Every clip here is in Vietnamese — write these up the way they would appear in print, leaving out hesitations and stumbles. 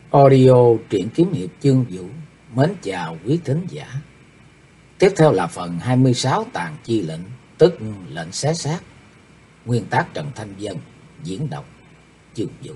Audio truyện kiếm hiệp chương vũ. Mến chào quý thính giả. Tiếp theo là phần 26 tàn chi lệnh, tức lệnh xé xác. Nguyên tác Trần Thanh Vân, diễn đọc chương vũ.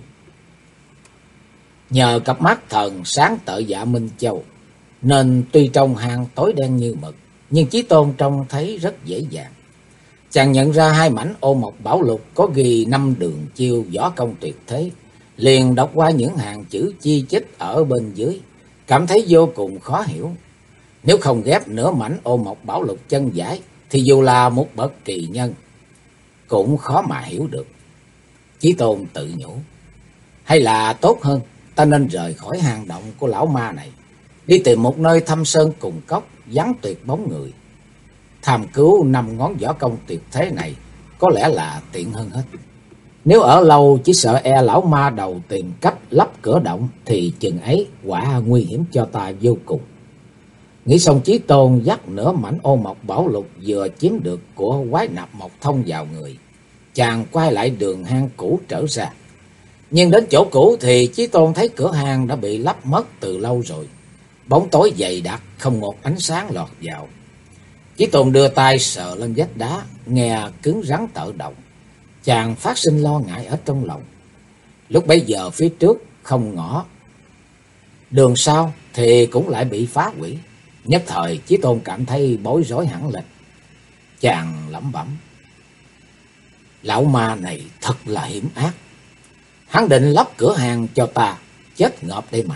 Nhờ cặp mắt thần sáng tợ Dạ Minh Châu, nên tuy trong hang tối đen như mực, nhưng Chí Tôn trông thấy rất dễ dàng. Chàng nhận ra hai mảnh ô mộc bảo lục có ghi 5 đường chiêu võ công tuyệt thế, liền đọc qua những hàng chữ chi chít ở bên dưới, cảm thấy vô cùng khó hiểu. Nếu không ghép nửa mảnh ô mộc bảo lục chân giải, thì dù là một bậc kỳ nhân cũng khó mà hiểu được. Chí Tôn tự nhủ, hay là tốt hơn ta nên rời khỏi hang động của lão ma này, đi tìm một nơi thâm sơn cùng cốc, vắng tuyệt bóng người. Tham cứu 5 ngón võ công tuyệt thế này có lẽ là tiện hơn hết. Nếu ở lâu chỉ sợ e lão ma đầu tìm cách lắp cửa động, thì chừng ấy quả nguy hiểm cho ta vô cùng. Nghĩ xong, Chí Tôn dắt nửa mảnh ô mộc bảo lục vừa chiếm được của quái nạp mộc thông vào người. Chàng quay lại đường hang cũ trở ra. Nhưng đến chỗ cũ thì Chí Tôn thấy cửa hang đã bị lắp mất từ lâu rồi. Bóng tối dày đặc, không một ánh sáng lọt vào. Chí Tôn đưa tay sờ lên vách đá, nghe cứng rắn tự động. Chàng phát sinh lo ngại ở trong lòng. Lúc bấy giờ phía trước không ngõ, đường sau thì cũng lại bị phá hủy. Nhất thời Chí Tôn cảm thấy bối rối hẳn lên. Chàng lẩm bẩm, lão ma này thật là hiểm ác. Hắn định lắp cửa hàng cho ta chết ngợp đây mà.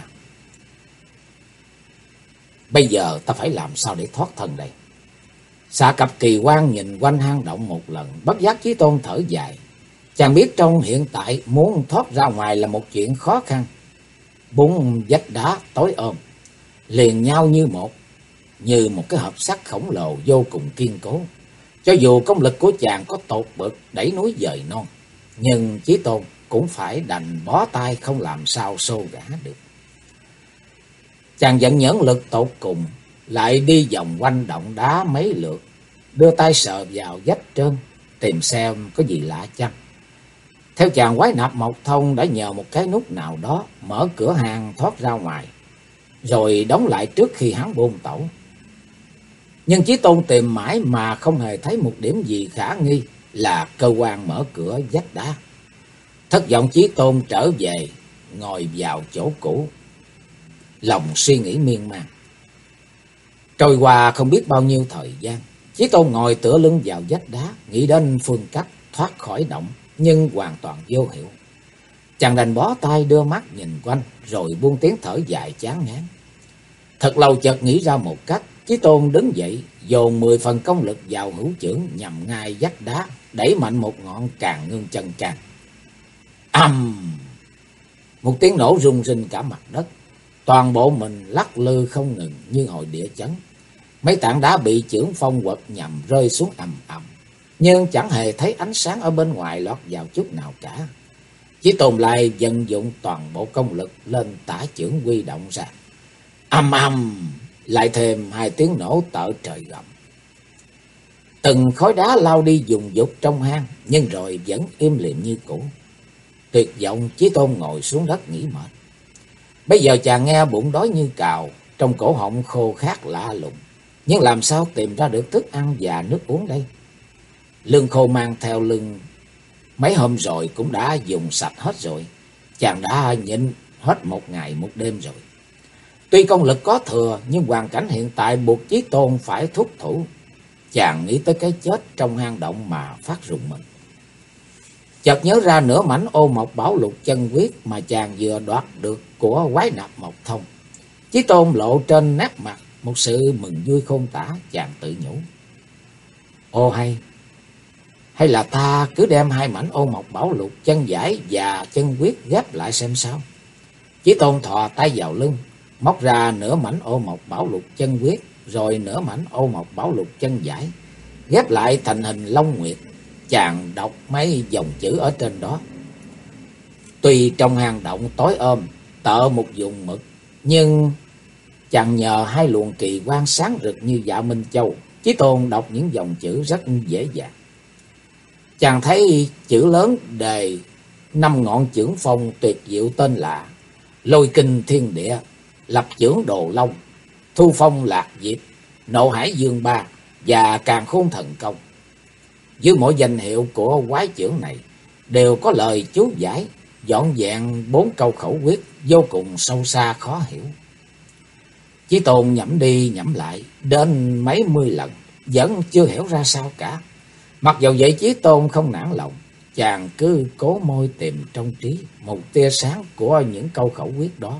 Bây giờ ta phải làm sao để thoát thân đây? Xạ cặp kỳ quan nhìn quanh hang động một lần, bất giác Chí Tôn thở dài. Chàng biết trong hiện tại muốn thoát ra ngoài là một chuyện khó khăn. 4 vách đá tối ôm liền nhau như một cái hộp sắt khổng lồ vô cùng kiên cố. Cho dù công lực của chàng có tột bực đẩy núi dời non, nhưng Chí Tôn cũng phải đành bó tay không làm sao xô gã được. Chàng vẫn nhẫn lực tột cùng, lại đi vòng quanh động đá mấy lượt, đưa tay sờ vào vách trơn, tìm xem có gì lạ chăng. Theo chàng, quái nạp mộc thông đã nhờ một cái nút nào đó mở cửa hang thoát ra ngoài, rồi đóng lại trước khi hắn buông tẩu. Nhưng Chí Tôn tìm mãi mà không hề thấy một điểm gì khả nghi là cơ quan mở cửa vách đá. Thất vọng, Chí Tôn trở về, ngồi vào chỗ cũ, lòng suy nghĩ miên man. Trôi qua không biết bao nhiêu thời gian, Chí Tôn ngồi tựa lưng vào vách đá, nghĩ đến phương cách thoát khỏi động, nhưng hoàn toàn vô hiệu. Chàng đành bó tay đưa mắt nhìn quanh, rồi buông tiếng thở dài chán ngán. Thật lâu chợt nghĩ ra một cách, Chí Tôn đứng dậy, dồn 10 phần công lực vào hữu chưởng, nhằm ngay vách đá, đẩy mạnh một ngọn càng ngưng chân can. Ầm! Một tiếng nổ rung rinh cả mặt đất, toàn bộ mình lắc lư không ngừng như hồi địa chấn. Mấy tảng đá bị chưởng phong quật nhằm rơi xuống ầm ầm, nhưng chẳng hề thấy ánh sáng ở bên ngoài lọt vào chút nào cả. Chí Tôn lại vận dụng toàn bộ công lực lên tả chưởng quy động ra. Ầm ầm, lại thêm 2 tiếng nổ tợ trời gầm. Từng khối đá lao đi dùng dục trong hang, nhưng rồi vẫn im lìm như cũ. Tuyệt vọng, Chí Tôn ngồi xuống đất nghỉ mệt. Bây giờ chàng nghe bụng đói như cào, trong cổ họng khô khát lạ lùng, nhưng làm sao tìm ra được thức ăn và nước uống đây? Lương khô mang theo lưng mấy hôm rồi cũng đã dùng sạch hết rồi. Chàng đã nhịn hết 1 ngày 1 đêm rồi. Tuy công lực có thừa, nhưng hoàn cảnh hiện tại buộc Chí Tôn phải thúc thủ. Chàng nghĩ tới cái chết trong hang động mà phát rùng mình. Chợt nhớ ra nửa mảnh ô mộc bảo lục chân quyết mà chàng vừa đoạt được của quái nạp mộc thông. Chí Tôn lộ trên nét mặt một sự mừng vui khôn tả. Chàng tự nhủ, ô hay là ta cứ đem 2 mảnh ô mộc bảo lục chân giải và chân quyết ghép lại xem sao. Chí Tôn thò tay vào lưng, móc ra nửa mảnh ô mộc bảo lục chân quyết, rồi nửa mảnh ô mộc bảo lục chân giải, ghép lại thành hình long nguyệt. Chàng đọc mấy dòng chữ ở trên đó. Tuy trong hang động tối ôm, tợ một vùng mực, nhưng chàng nhờ 2 luồng kỳ quan sáng rực như Dạ Minh Châu, Chí Tôn đọc những dòng chữ rất dễ dàng. Chàng thấy chữ lớn đề 5 ngọn chưởng phong tuyệt diệu tên là Lôi kinh thiên địa, lập chưởng đồ long, thu phong lạc diệp, nộ hải dương ba và càn khôn thần công. Dưới mỗi danh hiệu của quái chưởng này đều có lời chú giải, vỏn vẹn 4 câu khẩu quyết vô cùng sâu xa khó hiểu. Chí Tôn nhẩm đi nhẩm lại đến mấy mươi lần, vẫn chưa hiểu ra sao cả. Mặc dầu vậy Chí Tôn không nản lòng, chàng cứ cố môi tìm trong trí một tia sáng của những câu khẩu quyết đó.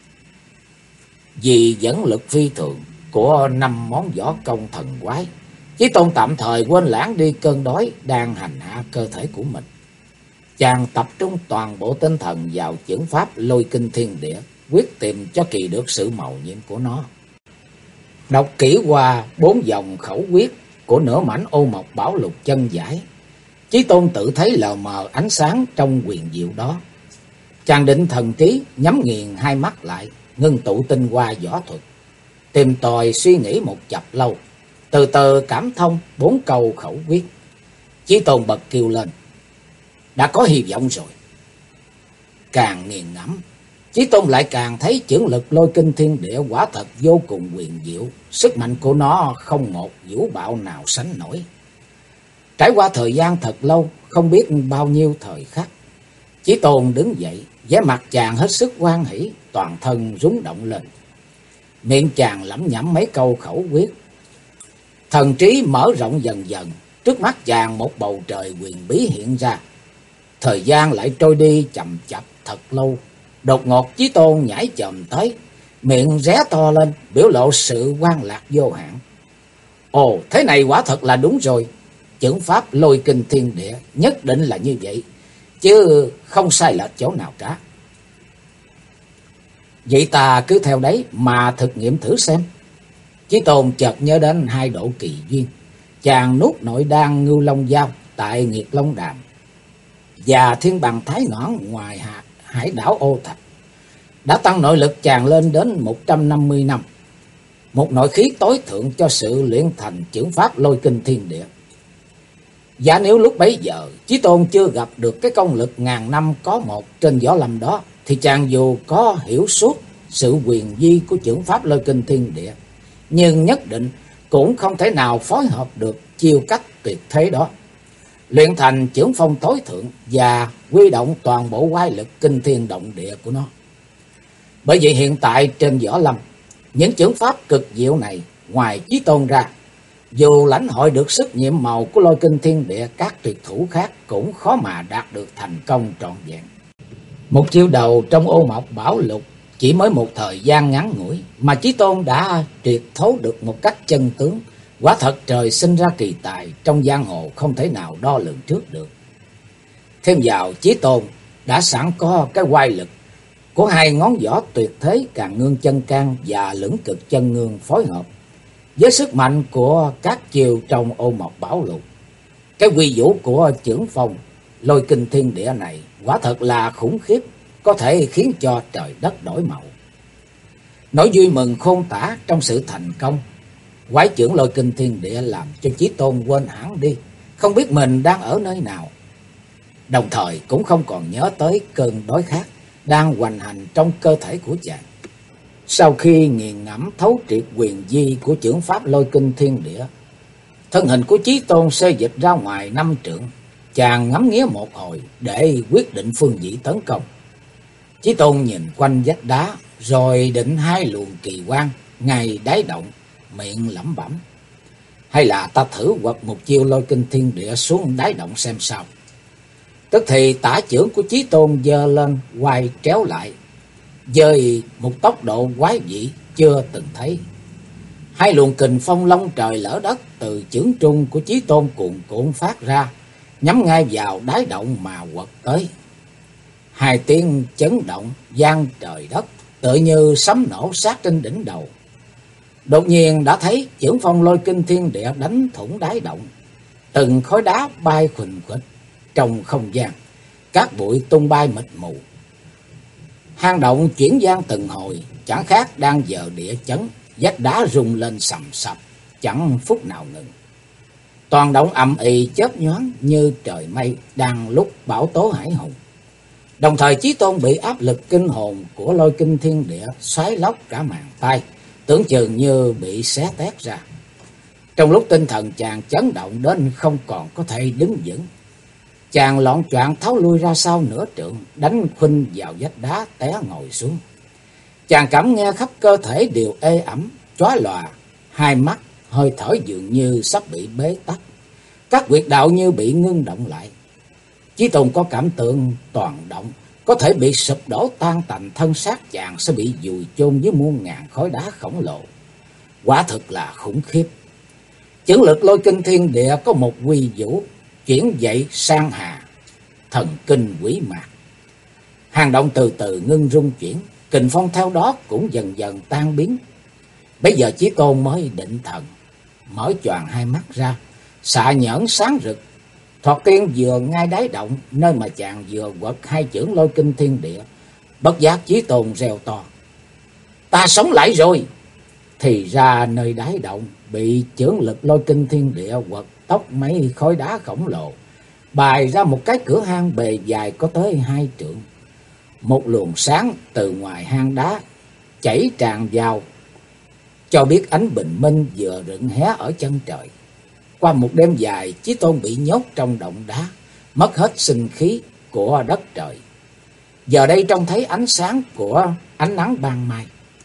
Vì dẫn lực phi thường của 5 món võ công thần quái, Chí Tôn tạm thời quên lãng đi cơn đói đang hành hạ cơ thể của mình. Chàng tập trung toàn bộ tinh thần vào chưởng pháp lôi kinh thiên địa, quyết tìm cho kỳ được sự màu nhiệm của nó. Đọc kỹ qua 4 dòng khẩu quyết của nửa mảnh ô mộc bảo lục chân giải, Chí Tôn tự thấy lờ mờ ánh sáng trong quyền diệu đó. Chàng định thần trí, nhắm nghiền hai mắt lại, ngưng tụ tinh hoa võ thuật, tìm tòi suy nghĩ một chập lâu, từ từ cảm thông 4 câu khẩu quyết. Chí Tôn bật kêu lên: đã có hy vọng rồi. Càng nghiền ngẫm, Chí Tôn lại càng thấy chưởng lực lôi kinh thiên địa quả thật vô cùng huyền diệu, sức mạnh của nó không một vũ bạo nào sánh nổi. Trải qua thời gian thật lâu, không biết bao nhiêu thời khắc, Chí Tôn đứng dậy, vẻ mặt chàng hết sức hoan hỉ, toàn thân rung động lên. Miệng chàng lẩm nhẩm mấy câu khẩu quyết, thần trí mở rộng dần dần, trước mắt chàng một bầu trời huyền bí hiện ra. Thời gian lại trôi đi chậm chạp thật lâu. Đột ngột Chí Tôn nhảy chồm tới, miệng ré to lên, biểu lộ sự hoan lạc vô hạn. Ồ, thế này quả thật là đúng rồi. Chưởng pháp lôi kinh thiên địa nhất định là như vậy, chứ không sai lệch chỗ nào cả. Vậy ta cứ theo đấy mà thực nghiệm thử xem. Chí Tôn chợt nhớ đến 2 độ kỳ duyên. Chàng nuốt nội đan Ngưu Long Giao tại Nghiệt Long Đàm và Thiên Bằng Thái Nõn ngoài hải đảo Ô Thạch, đã tăng nội lực chàng lên đến 150 năm, một nội khí tối thượng cho sự luyện thành chưởng pháp lôi kinh thiên địa. Và nếu lúc bấy giờ Chí Tôn chưa gặp được cái công lực ngàn năm có một trên võ lâm đó, thì chàng dù có hiểu suốt sự huyền vi của chưởng pháp lôi kinh thiên địa, nhưng nhất định cũng không thể nào phối hợp được chiêu cách tuyệt thế đó, luyện thành chưởng phong tối thượng và huy động toàn bộ quái lực kinh thiên động địa của nó. Bởi vậy hiện tại trên võ lâm, những chưởng pháp cực diệu này, ngoài Chí Tôn ra, dù lãnh hội được sức nhiệm màu của lôi kinh thiên địa, các tuyệt thủ khác cũng khó mà đạt được thành công trọn vẹn. Một chiêu đầu trong ô mộc bảo lục chỉ mới một thời gian ngắn ngủi mà Chí Tôn đã triệt thấu được một cách chân tướng. Quả thật trời sinh ra kỳ tài, trong giang hồ không thể nào đo lường trước được. Thêm vào Chí Tôn đã sẵn có cái oai lực của 2 ngón võ tuyệt thế Càn Ngương Chân Can và Lưỡng Cực Chân Ngương phối hợp với sức mạnh của các chiều trong ô mộc bảo lục. Cái quy vũ của chưởng phong lôi kinh thiên địa này quả thật là khủng khiếp, có thể khiến cho trời đất đổi màu. Nỗi vui mừng khôn tả trong sự thành công quái chưởng lôi kinh thiên địa làm cho Chí Tôn quên hẳn đi, không biết mình đang ở nơi nào. Đồng thời cũng không còn nhớ tới cơn đói khát đang hoành hành trong cơ thể của chàng. Sau khi nghiền ngẫm thấu triệt quyền di của chưởng pháp lôi kinh thiên địa, thân hình của Chí Tôn xê dịch ra ngoài 5 trượng. Chàng ngắm nghía một hồi để quyết định phương vị tấn công. Chí Tôn nhìn quanh vách đá, rồi định 2 luồng kỳ quang ngay đáy động, miệng lẩm bẩm: hay là ta thử quật một chiêu lôi kinh thiên địa xuống đáy động xem sao. Tức thì tả chưởng của Chí Tôn giơ lên quay tréo lại, với một tốc độ quái dị chưa từng thấy. 2 luồng kình phong long trời lở đất từ chưởng trung của Chí Tôn cuồn cuộn phát ra, nhắm ngay vào đáy động mà quật tới. 2 tiếng chấn động vang trời đất, tựa như sấm nổ sát trên đỉnh đầu. Đột nhiên đã thấy chưởng phong lôi kinh thiên địa đánh thủng đáy động, từng khối đá bay khuỳnh khuỵch trong không gian, cát bụi tung bay mịt mù. Hang động chuyển vang từng hồi, chẳng khác đang giờ địa chấn, vách đá rung lên sầm sập, chẳng phút nào ngừng. Toàn động ầm ĩ chớp nhoáng như trời mây đang lúc bão tố hải hùng. Đồng thời Chí Tôn bị áp lực kinh hồn của lôi kinh thiên địa xoáy lóc cả màng tay, tưởng chừng như bị xé tét ra. Trong lúc tinh thần chàng chấn động đến không còn có thể đứng vững, chàng loạng choạng tháo lui ra sau nửa trượng, đánh khuynh vào vách đá té ngồi xuống. Chàng cảm nghe khắp cơ thể đều ê ẩm, chói lòa, hai mắt hơi thở dường như sắp bị bế tắc, các huyệt đạo như bị ngưng động lại. Chí Tôn có cảm tưởng toàn động, có thể bị sụp đổ tan tành, thân xác chàng sẽ bị vùi chôn với muôn ngàn khối đá khổng lồ. Quả thực là khủng khiếp. Chưởng lực lôi kinh thiên địa có một quy vũ, chuyển dậy sang hà, thần kinh quỷ mạc. Hang động từ từ ngưng rung chuyển, kình phong theo đó cũng dần dần tan biến. Bây giờ Chí Tôn mới định thần, mở choàng hai mắt ra, xạ nhẫn sáng rực. Thoạt tiên vừa ngay đáy động, nơi mà chàng vừa quật hai chưởng lôi kinh thiên địa, bất giác Chí Tôn reo to: "Ta sống lại rồi!" Thì ra nơi đáy động bị chưởng lực lôi kinh thiên địa quật tốc mấy khối đá khổng lồ, bày ra một cái cửa hang bề dài có tới 2 trượng. Một luồng sáng từ ngoài hang đá chảy tràn vào, cho biết ánh bình minh vừa rực hé ở chân trời. Qua một đêm dài, Chí Tôn bị nhốt trong động đá, mất hết sinh khí của đất trời. Giờ đây trông thấy ánh sáng của ánh nắng ban mai,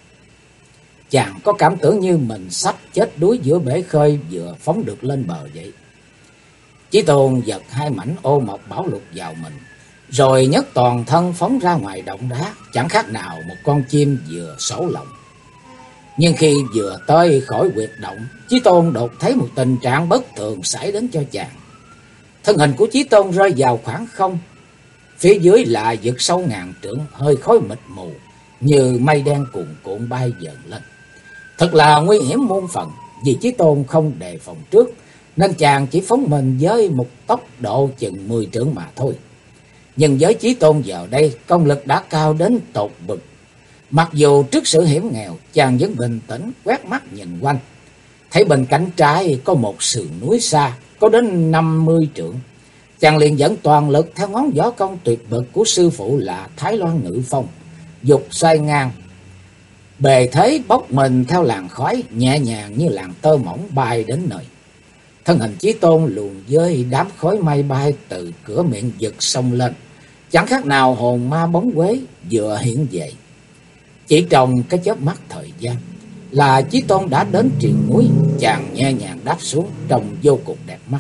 chàng có cảm tưởng như mình sắp chết đuối giữa bể khơi vừa phóng được lên bờ vậy. Chí Tôn giật hai mảnh ô mộc bảo lục vào mình, rồi nhấc toàn thân phóng ra ngoài động đá, chẳng khác nào một con chim vừa sổ lồng. Nhưng khi vừa tới khỏi huyệt động, Chí Tôn đột thấy một tình trạng bất thường xảy đến cho chàng. Thân hình của Chí Tôn rơi vào khoảng không, phía dưới là vực sâu ngàn trượng, hơi khói mịt mù như mây đen cuồn cuộn bay dần lên. Thật là nguy hiểm muôn phần, vì Chí Tôn không đề phòng trước, nên chàng chỉ phóng mình với một tốc độ chừng 10 trượng mà thôi. Nhưng với Chí Tôn giờ đây, công lực đã cao đến tột bực. Mặc dù trước sự hiểm nghèo, chàng vẫn bình tĩnh quét mắt nhìn quanh. Thấy bên cánh trái có một sườn núi xa, có đến 50 trượng. Chàng liền dẫn toàn lực theo ngón võ công tuyệt bậc của sư phụ là Thái Loan Ngự Phong, dục xoay ngang. Bề thế bốc mình theo làn khói, nhẹ nhàng như làn tơ mỏng bay đến nơi. Thân hình Chí Tôn luồn với đám khói mây bay từ cửa miệng vực sông lên, chẳng khác nào hồn ma bóng quế vừa hiện về. Chỉ trong cái chớp mắt thời gian là Chí Tôn đã đến triền núi, chàng nhẹ nhàng đáp xuống trông vô cùng đẹp mắt.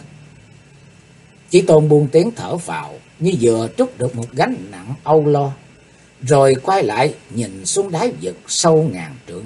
Chí Tôn buông tiếng thở phào như vừa trút được một gánh nặng âu lo, rồi quay lại nhìn xuống đáy vực sâu ngàn trượng.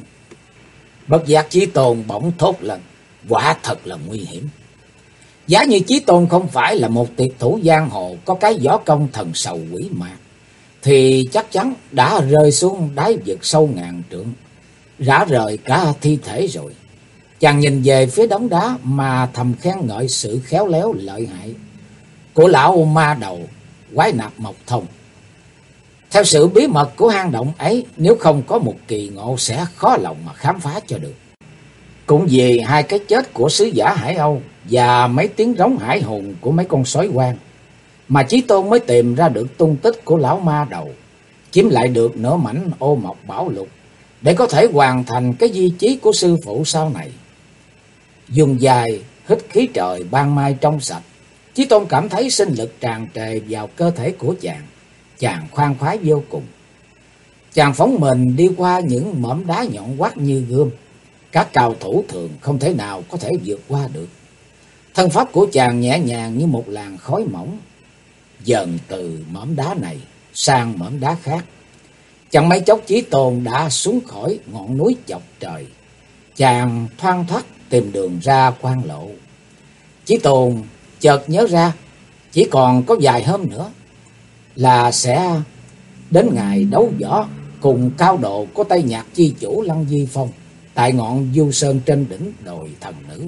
Bất giác Chí Tôn bỗng thốt lên: quả thật là nguy hiểm. Giá như Chí Tôn không phải là một tuyệt thủ giang hồ có cái võ công thần sầu quỷ mạc, thì chắc chắn đã rơi xuống đáy vực sâu ngàn trượng, rã rời cả thi thể rồi. Chàng nhìn về phía đống đá mà thầm khen ngợi sự khéo léo lợi hại của lão ma đầu quái nạp Mộc Thông. Theo sự bí mật của hang động ấy, nếu không có một kỳ ngộ sẽ khó lòng mà khám phá cho được. Cũng vì hai cái chết của sứ giả Hải Âu và mấy tiếng rống hải hùng của mấy con sói hoang mà Chí Tôn mới tìm ra được tung tích của lão ma đầu, chiếm lại được nửa mảnh ô mộc bảo lục để có thể hoàn thành cái di chí của sư phụ sau này. Dùng dài hít khí trời ban mai trong sạch, Chí Tôn cảm thấy sinh lực tràn trề vào cơ thể của chàng. Chàng khoan khoái vô cùng. Chàng phóng mình đi qua những mỏm đá nhọn hoắt như gươm, các cao thủ thường không thể nào có thể vượt qua được. Thân pháp của chàng nhẹ nhàng như một làn khói mỏng, dần từ mỏm đá này sang mỏm đá khác. Chẳng mấy chốc Chí Tôn đã xuống khỏi ngọn núi chọc trời. Chàng thoăn thoắt tìm đường ra quan lộ. Chí Tôn chợt nhớ ra chỉ còn có vài hôm nữa là sẽ đến ngày đấu võ cùng cao độ của Tây Nhạc chi chủ Lăng Di Phong tại ngọn Du Sơn trên đỉnh đồi thần nữ.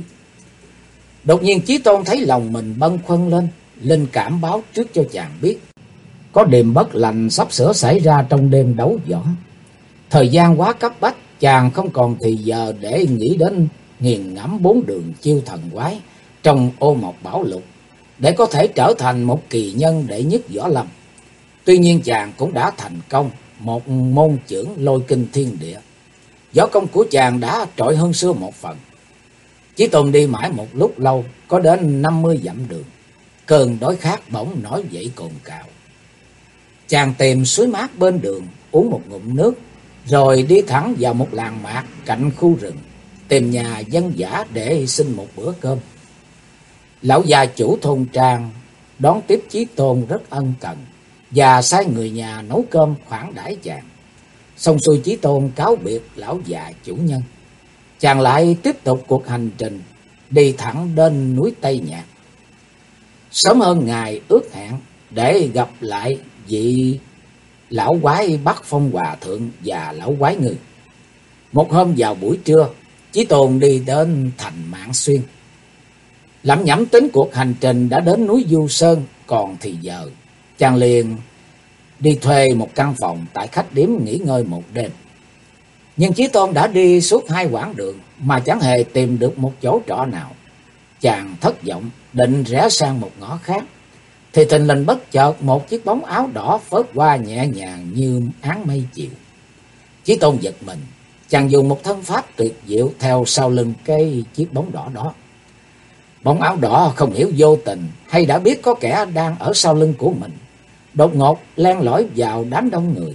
Đột nhiên Chí Tôn thấy lòng mình bâng khuâng lên, linh cảm báo trước cho chàng biết có điểm bất lành sắp sửa xảy ra trong đêm đấu võ. Thời gian quá cấp bách, chàng không còn thì giờ để nghĩ đến nghiền ngẫm 4 đường chiêu thần quái trong ô mộc bảo lục để có thể trở thành một kỳ nhân đệ nhất võ lâm. Tuy nhiên chàng cũng đã thành công một môn chưởng lôi kinh thiên địa. Võ công của chàng đã trội hơn xưa một phần. Chí Tôn đi mãi một lúc lâu, có đến 50 dặm đường. Cơn đói khát bỗng nổi dậy cồn cào. Chàng tìm suối mát bên đường, uống một ngụm nước, rồi đi thẳng vào một làng mạc cạnh khu rừng, tìm nhà dân dã để xin một bữa cơm. Lão gia chủ thôn trang đón tiếp Chí Tôn rất ân cần và sai người nhà nấu cơm khoản đãi chàng. Xong xuôi, Chí Tôn cáo biệt lão già chủ nhân. Chàng lại tiếp tục cuộc hành trình đi thẳng đến núi Tây Nhạc. Sớm hơn ngày ước hẹn để gặp lại vị lão quái Bắc Phong Hòa Thượng và lão quái Ngư. Một hôm vào buổi trưa, Chí Tôn đi đến thành Mạn Xuyên. Lẩm nhẩm tính cuộc hành trình đã đến núi Du Sơn còn thì giờ, chàng liền đi thuê một căn phòng tại khách điếm nghỉ ngơi một đêm. Nhưng Chí Tôn đã đi suốt 2 quãng đường mà chẳng hề tìm được một chỗ trọ nào. Chàng thất vọng định rẽ sang một ngõ khác, thì thình lình bất chợt một chiếc bóng áo đỏ phớt qua nhẹ nhàng như áng mây chiều. Chí Tôn giật mình, chàng dùng một thân pháp tuyệt diệu theo sau lưng cái chiếc bóng đỏ đó. Bóng áo đỏ không hiểu vô tình hay đã biết có kẻ đang ở sau lưng của mình, đột ngột len lỏi vào đám đông người.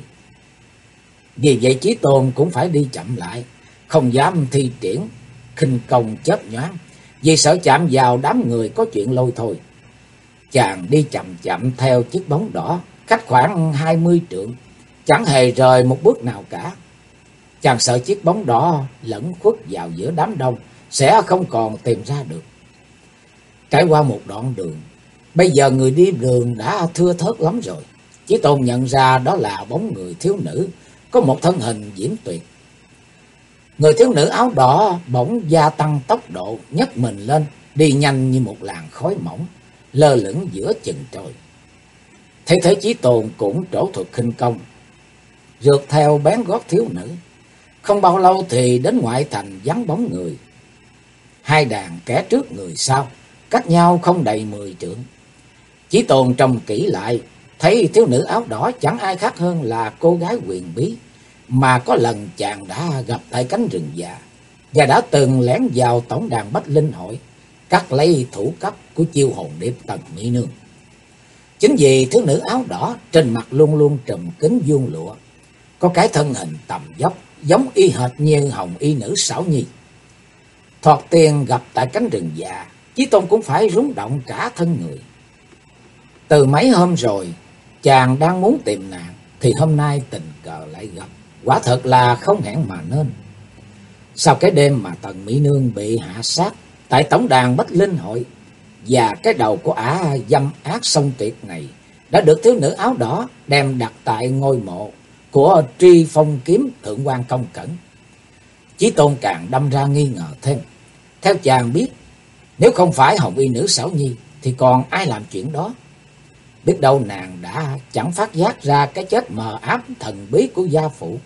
Vì vậy Chí Tôn cũng phải đi chậm lại, không dám thi triển khinh công chớp nhoáng, vì sợ chạm vào đám người có chuyện lôi thôi. Chàng đi chậm chậm theo chiếc bóng đỏ, cách khoảng 20 trượng, chẳng hề rời một bước nào cả. Chàng sợ chiếc bóng đỏ lẫn khuất vào giữa đám đông sẽ không còn tìm ra được. Trải qua một đoạn đường, bây giờ người đi đường đã thưa thớt lắm rồi. Chí Tôn nhận ra đó là bóng người thiếu nữ có một thân hình diễm tuyệt. Người thiếu nữ áo đỏ bỗng gia tăng tốc độ, nhấc mình lên, đi nhanh như một làn khói mỏng, lơ lửng giữa chừng trời. Thấy thế Chí Tôn cũng trổ thuật khinh công, rượt theo bén gót thiếu nữ. Không bao lâu thì đến ngoại thành vắng bóng người. 2 đàn kẻ trước người sau, cách nhau không đầy 10 trượng. Chí Tôn trông kỹ lại, thấy thiếu nữ áo đỏ chẳng ai khác hơn là cô gái huyền bí mà có lần chàng đã gặp tại cánh rừng già, và đã từng lén vào tổng đàn Bách Linh Hội, cắt lấy thủ cấp của Chiêu Hồn Điệp Tần Mỹ Nương. Chính vì thiếu nữ áo đỏ trên mặt luôn luôn trùm kín vuông lụa, có cái thân hình tầm vóc giống y hệt như hồng y nữ Sảo Nhi. Thoạt tiên gặp tại cánh rừng già, Chí Tôn cũng phải rúng động cả thân người. Từ mấy hôm rồi chàng đang muốn tìm nàng, thì hôm nay tình cờ lại gặp, quả thật là không hẹn mà nên. Sau cái đêm mà Tần Mỹ Nương bị hạ sát tại tổng đàn Bách Linh Hội, và cái đầu của ả dâm ác song tuyệt này đã được thiếu nữ áo đỏ đem đặt tại ngôi mộ của Tri Phong Kiếm Thượng quan Công Cẩn, Chí Tôn càng đâm ra nghi ngờ thêm. Theo chàng biết, nếu không phải hồng y nữ Sảo Nhi thì còn ai làm chuyện đó. Biết đâu nàng đã chẳng phát giác ra cái chết mờ ám thần bí của gia phụ,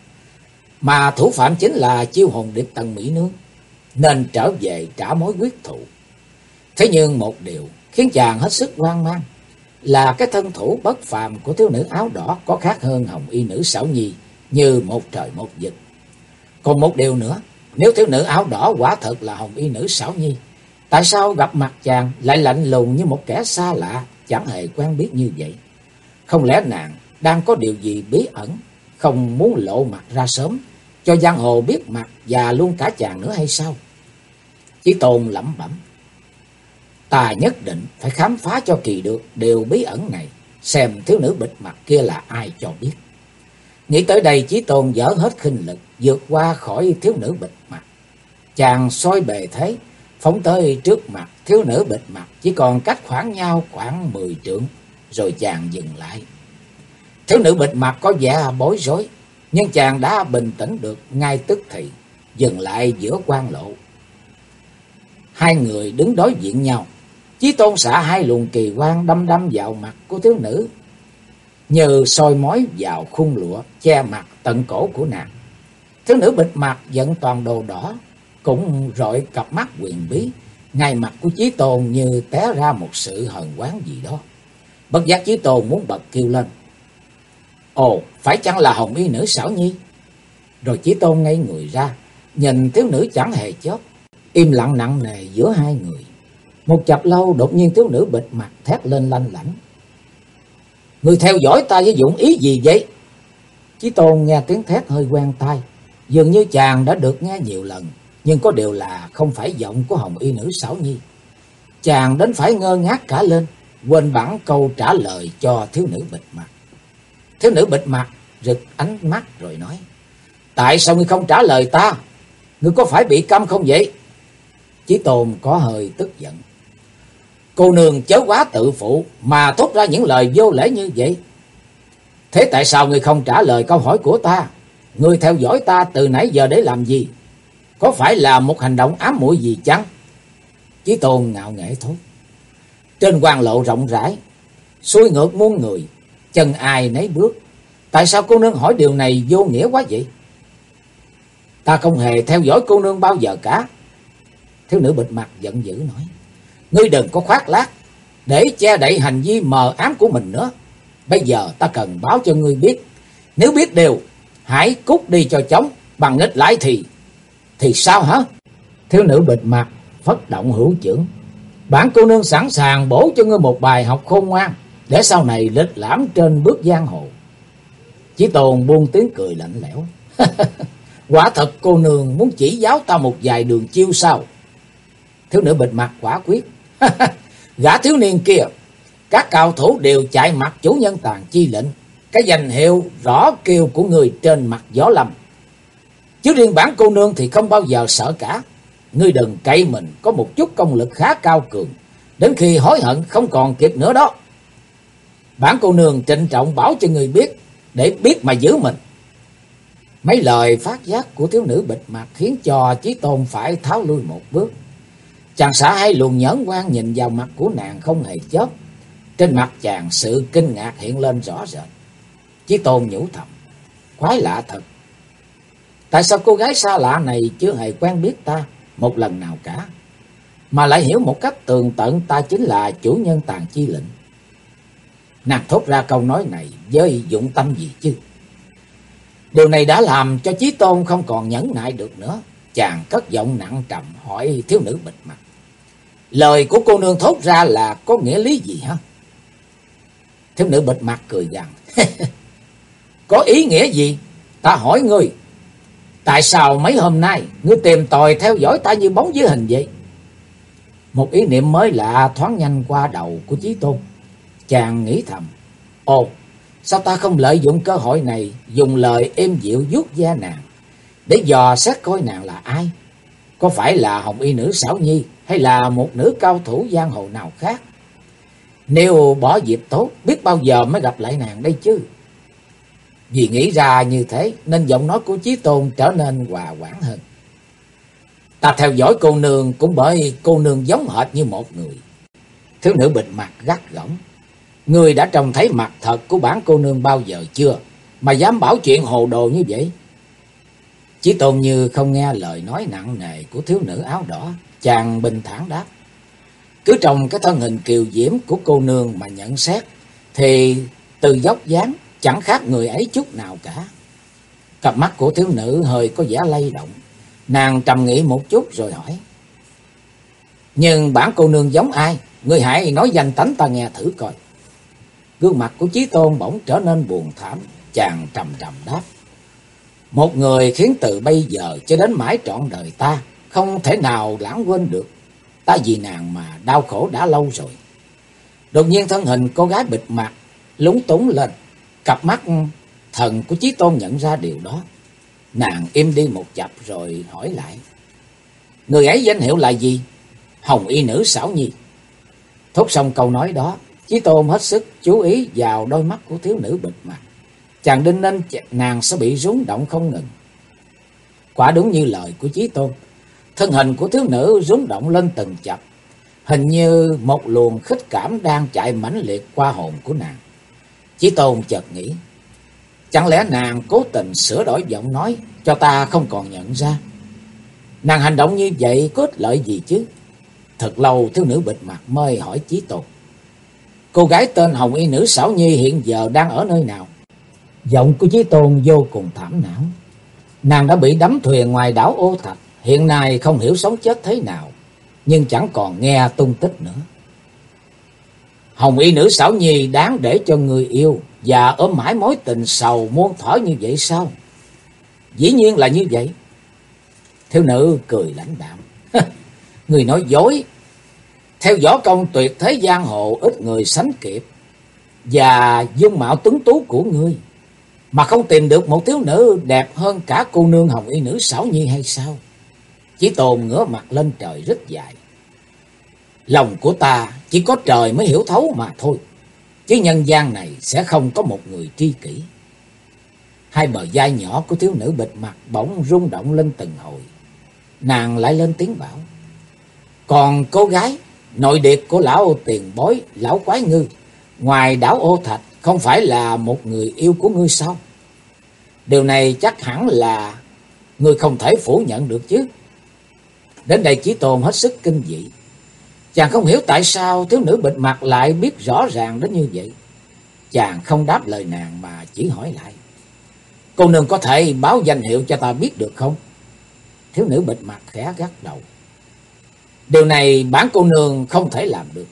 mà thủ phạm chính là Chiêu Hồn Điệp Tần Mỹ Nương, nên trở về trả mối quyết thù. Thế nhưng một điều khiến chàng hết sức hoang mang là cái thân thủ bất phàm của thiếu nữ áo đỏ có khác hơn hồng y nữ Sảo Nhi như một trời một vực. Còn một điều nữa, nếu thiếu nữ áo đỏ quả thật là hồng y nữ Sảo Nhi, tại sao gặp mặt chàng lại lạnh lùng như một kẻ xa lạ, chẳng hề quen biết như vậy? Không lẽ nàng đang có điều gì bí ẩn, không muốn lộ mặt ra sớm, cho giang hồ biết mặt và luôn cả chàng nữa hay sao? Chí Tôn lẩm bẩm, ta nhất định phải khám phá cho kỳ được điều bí ẩn này, xem thiếu nữ bịt mặt kia là ai cho biết. Nghĩ tới đây, Chí Tôn dở hết khinh lực, vượt qua khỏi thiếu nữ bịt mặt. Chàng soi bề thế, phóng tới trước mặt thiếu nữ bịt mặt, chỉ còn cách khoảng nhau khoảng 10 trượng, rồi chàng dừng lại. Thiếu nữ bịt mặt có vẻ bối rối, nhưng chàng đã bình tĩnh được ngay tức thì, dừng lại giữa quan lộ. 2 người đứng đối diện nhau. Chí Tôn xả 2 luồng kỳ quang đâm đâm vào mặt của thiếu nữ, như soi mói vào khung lụa che mặt tận cổ của nàng. Thiếu nữ bịt mặt giận toàn đồ đỏ, cũng rọi cặp mắt huyền bí, ngay mặt của Chí Tôn như té ra một sự hờn oán gì đó. Bất giác Chí Tôn muốn bật kêu lên, Ồ, phải chăng là Hồng Y nữ Xảo Nhi? Rồi Chí Tôn ngây người ra, nhìn thiếu nữ chẳng hề chớp, im lặng nặng nề giữa hai người. Một chập lâu đột nhiên thiếu nữ bịt mặt thét lên lanh lảnh: Người theo dõi ta với dụng ý gì vậy? Chí Tôn nghe tiếng thét hơi quen tai, dường như chàng đã được nghe nhiều lần, nhưng có điều là không phải giọng của Hồng Y nữ Xảo Nhi. Chàng đến phải ngơ ngác cả lên, quên bẵng câu trả lời cho thiếu nữ bịt mặt. Thiếu nữ bịt mặt rực ánh mắt rồi nói: Tại sao ngươi không trả lời ta? Ngươi có phải bị câm không vậy? Chí Tôn có hơi tức giận: Cô nương chớ quá tự phụ mà thốt ra những lời vô lễ như vậy. Thế tại sao ngươi không trả lời câu hỏi của ta? Ngươi theo dõi ta từ nãy giờ để làm gì? Có phải là một hành động ám muội gì chăng? Chí Tôn ngạo nghễ thốt: Trên quan lộ rộng rãi, xuôi ngược muôn người, chân ai nấy bước. Tại sao cô nương hỏi điều này vô nghĩa quá vậy? Ta không hề theo dõi cô nương bao giờ cả. Thiếu nữ bịt mặt giận dữ nói: Ngươi đừng có khoác lác để che đậy hành vi mờ ám của mình nữa. Bây giờ ta cần báo cho ngươi biết, nếu biết điều hãy cút đi cho chóng, bằng nghịch lại thì sao hả? Thiếu nữ bịt mặt phất động hữu chưởng: Bản cô nương sẵn sàng bổ cho ngươi một bài học khôn ngoan, để sau này lịch lãm trên bước giang hồ. Chí Tôn buông tiếng cười lạnh lẽo: Quả thật cô nương muốn chỉ giáo ta một vài đường chiêu sao? Thiếu nữ bịt mặt quả quyết: Gã thiếu niên kia, các cao thủ đều chạy mặt chủ nhân Tàn Chi lệnh, cái danh hiệu rõ kiêu của người trên mặt gió lâm. Chứ riêng bản cô nương thì không bao giờ sợ cả. Ngươi đừng cậy mình có một chút công lực khá cao cường, đến khi hối hận không còn kịp nữa đó. Bản cô nương trịnh trọng bảo cho người biết, để biết mà giữ mình. Mấy lời phát giác của thiếu nữ bịt mặt khiến cho Chí Tôn phải tháo lui một bước. Chàng xả hai luồng nhẫn quan nhìn vào mặt của nàng không hề chớp. Trên mặt chàng sự kinh ngạc hiện lên rõ rệt. Chí Tôn nhủ thầm: Quái lạ thật, tại sao cô gái xa lạ này chưa hề quen biết ta một lần nào cả, mà lại hiểu một cách tường tận ta chính là chủ nhân Tàn Chi lệnh? Nàng thốt ra câu nói này với dụng tâm gì chứ? Điều này đã làm cho Chí Tôn không còn nhẫn nại được nữa. Chàng cất giọng nặng trầm hỏi thiếu nữ bịt mặt: Lời của cô nương thốt ra là có nghĩa lý gì hả? Thiếu nữ bịt mặt cười gằn: Có ý nghĩa gì? Ta hỏi ngươi, tại sao mấy hôm nay ngươi tìm tòi theo dõi ta như bóng dưới hình vậy? Một ý niệm mới lạ thoáng nhanh qua đầu của Chí Tôn. Chàng nghĩ thầm: Ồ, sao ta không lợi dụng cơ hội này, dùng lời êm dịu vuốt da nàng, để dò xét coi nàng là ai? Có phải là Hồng Y nữ Xảo Nhi, hay là một nữ cao thủ giang hồ nào khác? Nếu bỏ dịp tốt, biết bao giờ mới gặp lại nàng đây chứ? Vì nghĩ ra như thế nên giọng nói của Chí Tôn trở nên hòa hoãn hơn. Ta theo dõi cô nương cũng bởi cô nương giống hệt như một người. Thiếu nữ bịt mặt gắt gỏng: Ngươi đã trông thấy mặt thật của bản cô nương bao giờ chưa, mà dám bảo chuyện hồ đồ như vậy? Chí Tôn như không nghe lời nói nặng nề của thiếu nữ áo đỏ. Chàng bình thản đáp: Cứ trong cái thân hình kiều diễm của cô nương mà nhận xét, thì từ dốc dáng chẳng khác người ấy chút nào cả. Cặp mắt của thiếu nữ hơi có vẻ lay động. Nàng trầm nghĩ một chút rồi hỏi: Nhưng bản cô nương giống ai? Ngươi hãy nói danh tánh ta nghe thử coi. Gương mặt của Chí Tôn bỗng trở nên buồn thảm. Chàng trầm trầm đáp: Một người khiến từ bây giờ cho đến mãi trọn đời ta không thể nào lãng quên được. Ta vì nàng mà đau khổ đã lâu rồi. Đột nhiên thân hình cô gái bịt mặt lúng túng lên. Cặp mắt thần của Chí Tôn nhận ra điều đó. Nàng im đi một chập rồi hỏi lại: Người ấy danh hiệu là gì? Hồng Y nữ Xảo Nhi. Thốt xong câu nói đó, Chí Tôn hết sức chú ý vào đôi mắt của thiếu nữ bịt mặt. Chàng đinh ninh nàng sẽ bị rúng động không ngừng. Quả đúng như lời của Chí Tôn, thân hình của thiếu nữ rúng động lên từng chập, hình như một luồng khích cảm đang chạy mãnh liệt qua hồn của nàng. Chí Tôn chợt nghĩ, chẳng lẽ nàng cố tình sửa đổi giọng nói cho ta không còn nhận ra? Nàng hành động như vậy có ích lợi gì chứ? Thật lâu thiếu nữ bịt mặt mới hỏi Chí Tôn: Cô gái tên Hồng Y nữ Xảo Nhi hiện giờ đang ở nơi nào? Giọng của Chí Tôn vô cùng thảm não. Nàng đã bị đắm thuyền ngoài đảo Ô Thạch, hiện nay không hiểu sống chết thế nào, nhưng chẳng còn nghe tung tích nữa. Hồng y nữ xảo nhi đáng để cho người yêu và ôm mãi mối tình sầu muôn thuở như vậy sao? Dĩ nhiên là như vậy. Thiếu nữ cười lãnh đạm. Người nói dối. Theo võ công tuyệt thế giang hồ ít người sánh kịp, và dung mạo tuấn tú của ngươi, mà không tìm được một thiếu nữ đẹp hơn cả cô nương hồng y nữ xảo nhi hay sao? Chí Tôn ngửa mặt lên trời rất dài. Lòng của ta chỉ có trời mới hiểu thấu mà thôi, chứ nhân gian này sẽ không có một người tri kỷ. Hai bờ vai nhỏ của thiếu nữ bịt mặt bỗng rung động lên từng hồi. Nàng lại lên tiếng bảo: Còn cô gái nội điệt của lão tiền bối, lão quái ngư, ngoài đảo Ô Thạch không phải là một người yêu của ngươi sao? Điều này chắc hẳn là ngươi không thể phủ nhận được chứ. Đến đây Chí Tôn hết sức kinh dị. Chàng không hiểu tại sao thiếu nữ bịt mặt lại biết rõ ràng đến như vậy. Chàng không đáp lời nàng mà chỉ hỏi lại: Cô nương có thể báo danh hiệu cho ta biết được không? Thiếu nữ bịt mặt khẽ gật đầu. Điều này bản cô nương không thể làm được.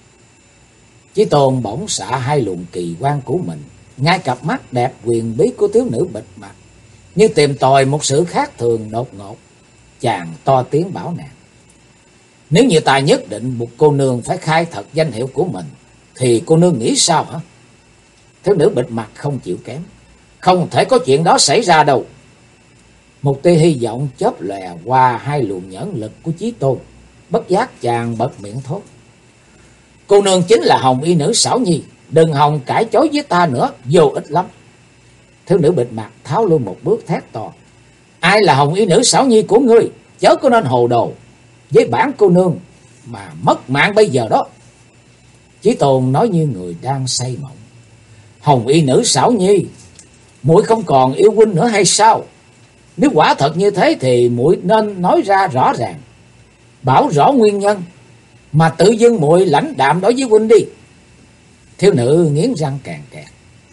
Chí Tôn bỗng xạ hai luồng kỳ quan của mình ngay cặp mắt đẹp huyền bí của thiếu nữ bịt mặt, như tìm tòi một sự khác thường đột ngột. Chàng to tiếng bảo nàng: Nếu như ta nhất định buộc cô nương phải khai thật danh hiệu của mình, thì cô nương nghĩ sao hả? Thiếu nữ bịt mặt không chịu kém: Không thể có chuyện đó xảy ra đâu. Một tia hy vọng chớp lòe qua hai luồng nhẫn lực của Chí Tôn. Bất giác chàng bật miệng thốt: Cô nương chính là hồng y nữ xảo nhi, đừng hòng cãi chối với ta nữa, vô ích lắm. Thiếu nữ bịt mặt tháo lui một bước thét to: Ai là hồng y nữ xảo nhi của ngươi? Chớ có nên hồ đồ với bản cô nương mà mất mạng bây giờ đó. Chí Tôn nói như người đang say mộng: Hồng y nữ xảo nhi, muội không còn yêu huynh nữa hay sao? Nếu quả thật như thế thì muội nên nói ra rõ ràng, bảo rõ nguyên nhân, mà tự dưng muội lãnh đạm đối với huynh đi. Thiếu nữ nghiến răng càng kẹt: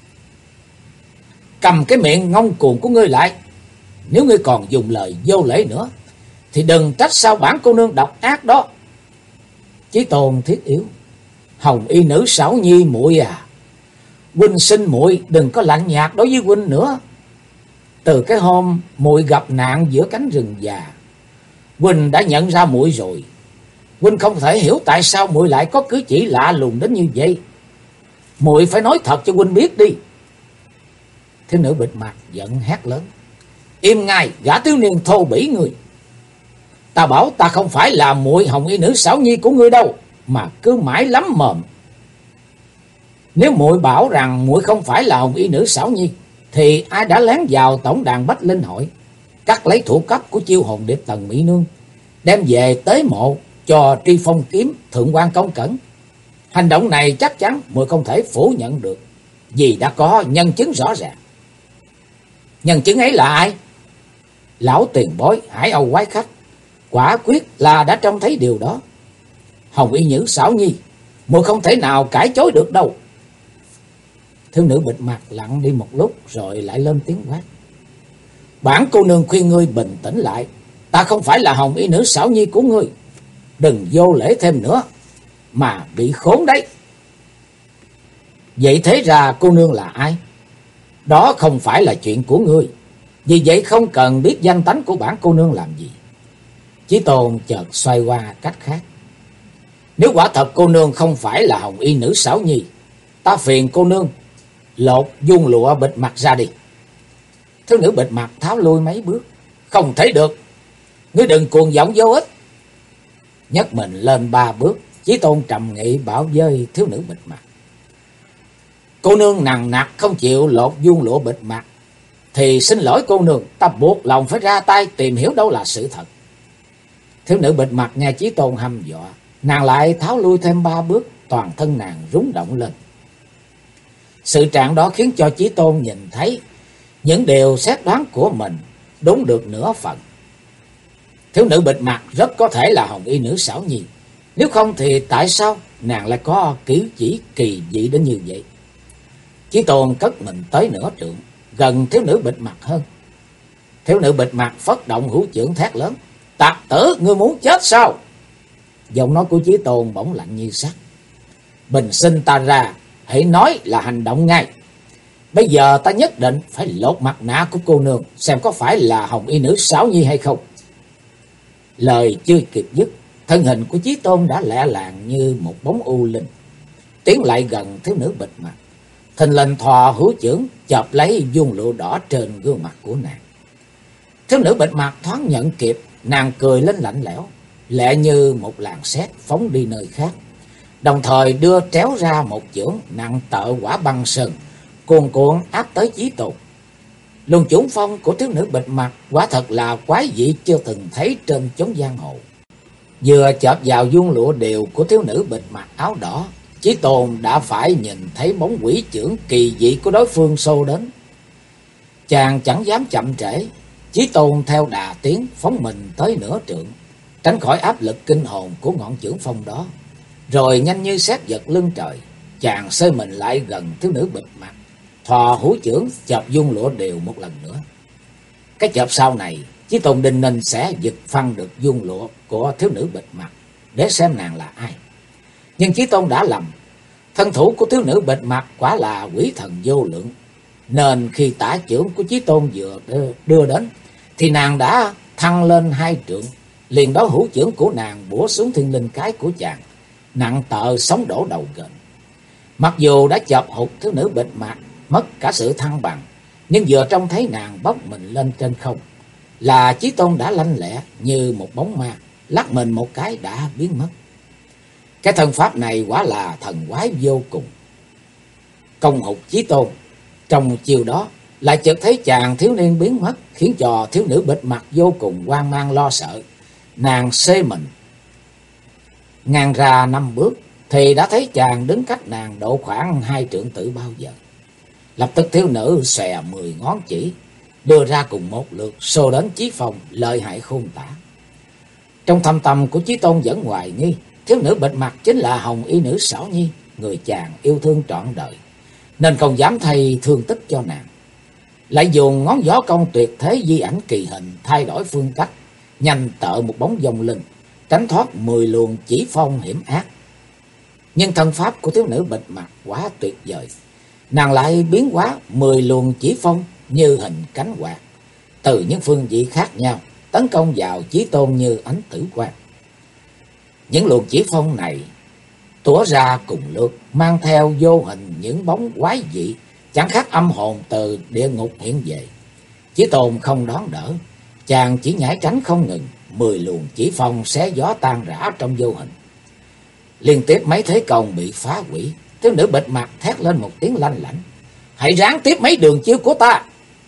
Cầm cái miệng ngông cuồng của ngươi lại. Nếu ngươi còn dùng lời vô lễ nữa thì đừng trách sao bản cô nương độc ác đó. Chí Tôn thiết yếu: Hồng y nữ xảo nhi muội à, huynh xin muội đừng có lạnh nhạt đối với huynh nữa. Từ cái hôm muội gặp nạn giữa cánh rừng già, huynh đã nhận ra muội rồi. Huynh không thể hiểu tại sao muội lại có cử chỉ lạ lùng đến như vậy. Muội phải nói thật cho huynh biết đi. Thiếu nữ bịt mặt giận hét lớn: Im ngay, gã thiếu niên thô bỉ người! Ta bảo ta không phải là muội hồng y nữ xảo nhi của ngươi đâu, mà cứ mãi lắm mồm. Nếu muội bảo rằng muội không phải là hồng y nữ xảo nhi, thì ai đã lén vào tổng đàn Bách Linh hội, cắt lấy thủ cấp của chiêu hồn điệp Tần Mỹ Nương, đem về tế mộ cho Tri Phong kiếm thượng quan Công Cẩn? Hành động này chắc chắn muội không thể phủ nhận được, vì đã có nhân chứng rõ ràng. Nhân chứng ấy là ai? Lão tiền bối Hải Âu quái khách quả quyết là đã trông thấy điều đó. Hồng y nữ xảo nhi, muội không thể nào cãi chối được đâu. Thiếu nữ bịt mặt lặng đi một lúc rồi lại lên tiếng quát: Bản cô nương khuyên ngươi bình tĩnh lại. Ta không phải là hồng y nữ xảo nhi của ngươi. Đừng vô lễ thêm nữa, mà bị khốn đấy. Vậy thế ra cô nương là ai? Đó không phải là chuyện của ngươi, vì vậy không cần biết danh tánh của bản cô nương làm gì. Chí Tôn chợt xoay qua cách khác: Nếu quả thật cô nương không phải là hồng y nữ xảo nhi, ta phiền cô nương lột vuông lụa bịt mặt ra đi. Thiếu nữ bịt mặt tháo lui mấy bước: Không thể được, ngươi đừng cuồng vọng vô ích. Nhấc mình lên 3 bước, Chí Tôn trầm nghị bảo với thiếu nữ bịt mặt: Cô nương nằng nặc không chịu lột vuông lụa bịt mặt, thì xin lỗi cô nương, ta buộc lòng phải ra tay tìm hiểu đâu là sự thật. Thiếu nữ bịt mặt nghe Chí Tôn hăm dọa, nàng lại tháo lui thêm 3 bước, toàn thân nàng rúng động lên. Sự trạng đó khiến cho Chí Tôn nhìn thấy những điều xét đoán của mình đúng được nửa phần. Thiếu nữ bịt mặt rất có thể là hồng y nữ xảo nhi, nếu không thì tại sao nàng lại có cử chỉ kỳ dị đến như vậy? Chí Tôn cất mình tới nửa trượng, gần thiếu nữ bịt mặt hơn. Thiếu nữ bịt mặt phất động hữu chưởng thét lớn: "Tặc tử, ngươi muốn chết sao?" Giọng nói của Chí Tôn bỗng lạnh như sắt: "Bình sinh ta ra, hãy nói là hành động ngay. Bây giờ ta nhất định phải lột mặt nạ của cô nương, xem có phải là hồng y nữ Sảo Nhi hay không." Lời chưa kịp dứt, thân hình của Chí Tôn đã lẹ làng như một bóng u linh, tiến lại gần thiếu nữ bịt mặt, thình lình thò hữu chưởng chộp lấy vuông lụa đỏ trên gương mặt của nàng. Thiếu nữ bịt mặt thoáng nhận kịp, nàng cười lên lạnh lẽo, lẹ như một làn sét phóng đi nơi khác, đồng thời đưa tréo ra một chưởng nặng tợ quả băng sơn, cuồn cuộn áp tới Chí Tôn. Luồng chưởng phong của thiếu nữ bịt mặt quả thật là quái dị chưa từng thấy trên chốn giang hồ. Vừa chộp vào vuông lụa đều của thiếu nữ bịt mặt áo đỏ, Chí Tôn đã phải nhìn thấy bóng quỷ chưởng kỳ dị của đối phương xô đến. Chàng chẳng dám chậm trễ, Chí Tôn theo đà tiến phóng mình tới nửa trượng, tránh khỏi áp lực kinh hồn của ngọn chưởng phong đó, rồi nhanh như sét giật lưng trời, chàng xơi mình lại gần thiếu nữ bịt mặt, thò hữu chưởng chộp vuông lụa đều một lần nữa. Cái chộp sau này, Chí Tôn đinh ninh sẽ giật phăng được vuông lụa của thiếu nữ bịt mặt để xem nàng là ai. Nhưng Chí Tôn đã lầm, thân thủ của thiếu nữ bịt mặt quả là quỷ thần vô lượng, nên khi tả chưởng của Chí Tôn vừa đưa đến thì nàng đã thăng lên 2 trượng, liền đó hữu chưởng của nàng bủa xuống thiên linh cái của chàng, nặng tợ sóng đổ đầu gền. Mặc dù đã chộp hụt thiếu nữ bịt mặt, mất cả sự thăng bằng, nhưng vừa trông thấy nàng bốc mình lên trên không là Chí Tôn đã lanh lẹ như một bóng ma, lắc mình một cái đã biến mất. Cái thân pháp này quả là thần quái vô cùng. Công hụt Chí Tôn, trong chiều đó lại chợt thấy chàng thiếu niên biến mất, khiến cho thiếu nữ bịt mặt vô cùng hoang mang lo sợ. Nàng xê mình ngang ra 5 bước thì đã thấy chàng đứng cách nàng độ khoảng 2 trượng tử bao giờ. Lập tức thiếu nữ xòe 10 ngón chỉ, đưa ra cùng một lượt xô đến Chí Phong, lợi hại khôn tả. Trong thâm tâm của Chí Tôn vẫn hoài nghi thiếu nữ bịt mặt chính là hồng y nữ Sảo Nhi, người chàng yêu thương trọn đời, nên không dám thay thương tích cho nàng. Lại dùng ngón gió công tuyệt thế di ảnh kỳ hình thay đổi phương cách, nhanh tợ một bóng vong linh, tránh thoát 10 luồng chỉ phong hiểm ác. Nhưng thân pháp của thiếu nữ bịt mặt quá tuyệt vời, nàng lại biến hóa 10 luồng chỉ phong như hình cánh quạt, từ những phương vị khác nhau tấn công vào Chí Tôn như ánh tử quang. Những luồng chỉ phong này tủa ra cùng lượt, mang theo vô hình những bóng quái dị, chẳng khác âm hồn từ địa ngục hiện về. Chí Tôn không đón đỡ, chàng chỉ nhảy tránh không ngừng, 10 luồng chỉ phong xé gió tan rã trong vô hình. Liên tiếp mấy thế công bị phá hủy, thiếu nữ bịt mặt thét lên một tiếng lanh lảnh: "Hãy ráng tiếp mấy đường chiêu của ta!"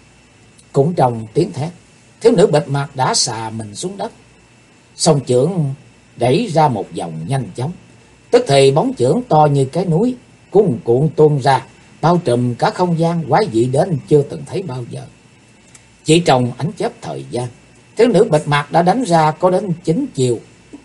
Cũng trong tiếng thét, thiếu nữ bịt mặt đã xà mình xuống đất, song chưởng đẩy ra một vòng nhanh chóng, tức thì bóng chưởng to như cái núi cuồn cuộn tuôn ra, bao trùm cả không gian quái dị đến chưa từng thấy bao giờ. Chỉ trong ánh chớp thời gian, thiếu nữ bịt mặt đã đánh ra có đến 9 chiều,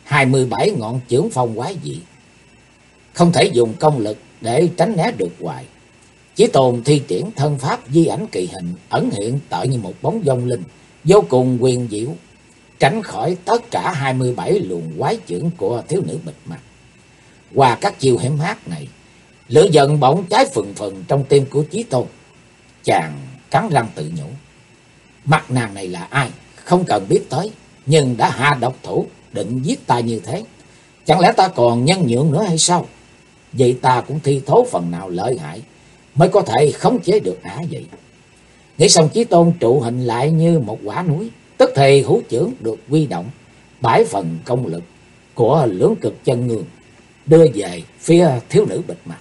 27 ngọn chưởng phong quái dị, không thể dùng công lực để tránh né được hoài. Chí Tôn thi triển thân pháp di ảnh kỳ hình, ẩn hiện tợ như một bóng vong linh vô cùng quyền diệu, tránh khỏi tất cả 27 luồng quái chưởng của thiếu nữ bịt mặt. Qua các chiêu hiểm ác này, lửa giận bỗng cháy phừng phừng trong tim của Chí Tôn. Chàng cắn răng tự nhủ: mặt nàng này là ai không cần biết tới, nhưng đã hạ độc thủ định giết ta như thế, chẳng lẽ ta còn nhân nhượng nữa hay sao? Vậy ta cũng thi thố phần nào lợi hại mới có thể khống chế được ả vậy. Nghĩ xong, Chí Tôn trụ hình lại như một quả núi, tức thì hữu chưởng được huy động, 7 phần công lực của lưỡng cực chân ngương đưa về phía thiếu nữ bịt mặt.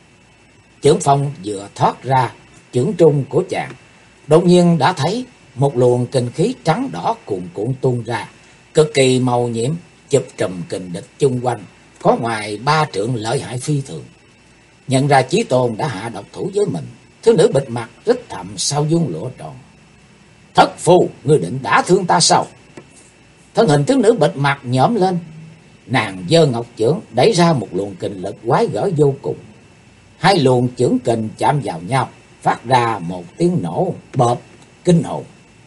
Chưởng phong vừa thoát ra chưởng trung của chàng, đột nhiên đã thấy một luồng kinh khí trắng đỏ cuồn cuộn tuôn ra, cực kỳ màu nhiệm, chụp trùm kình địch chung quanh, có ngoài 3 trượng lợi hại phi thường. Nhận ra Chí Tôn đã hạ độc thủ với mình, thiếu nữ bịt mặt rít thầm sau vuông lụa tròn: "Thất phu, ngươi định đả thương ta sao?" Thân hình thiếu nữ bịt mặt nhõm lên, nàng giơ ngọc chưởng đẩy ra một luồng kình lực quái gở vô cùng. 2 luồng chưởng kình chạm vào nhau, phát ra một tiếng nổ bợp kinh hồn.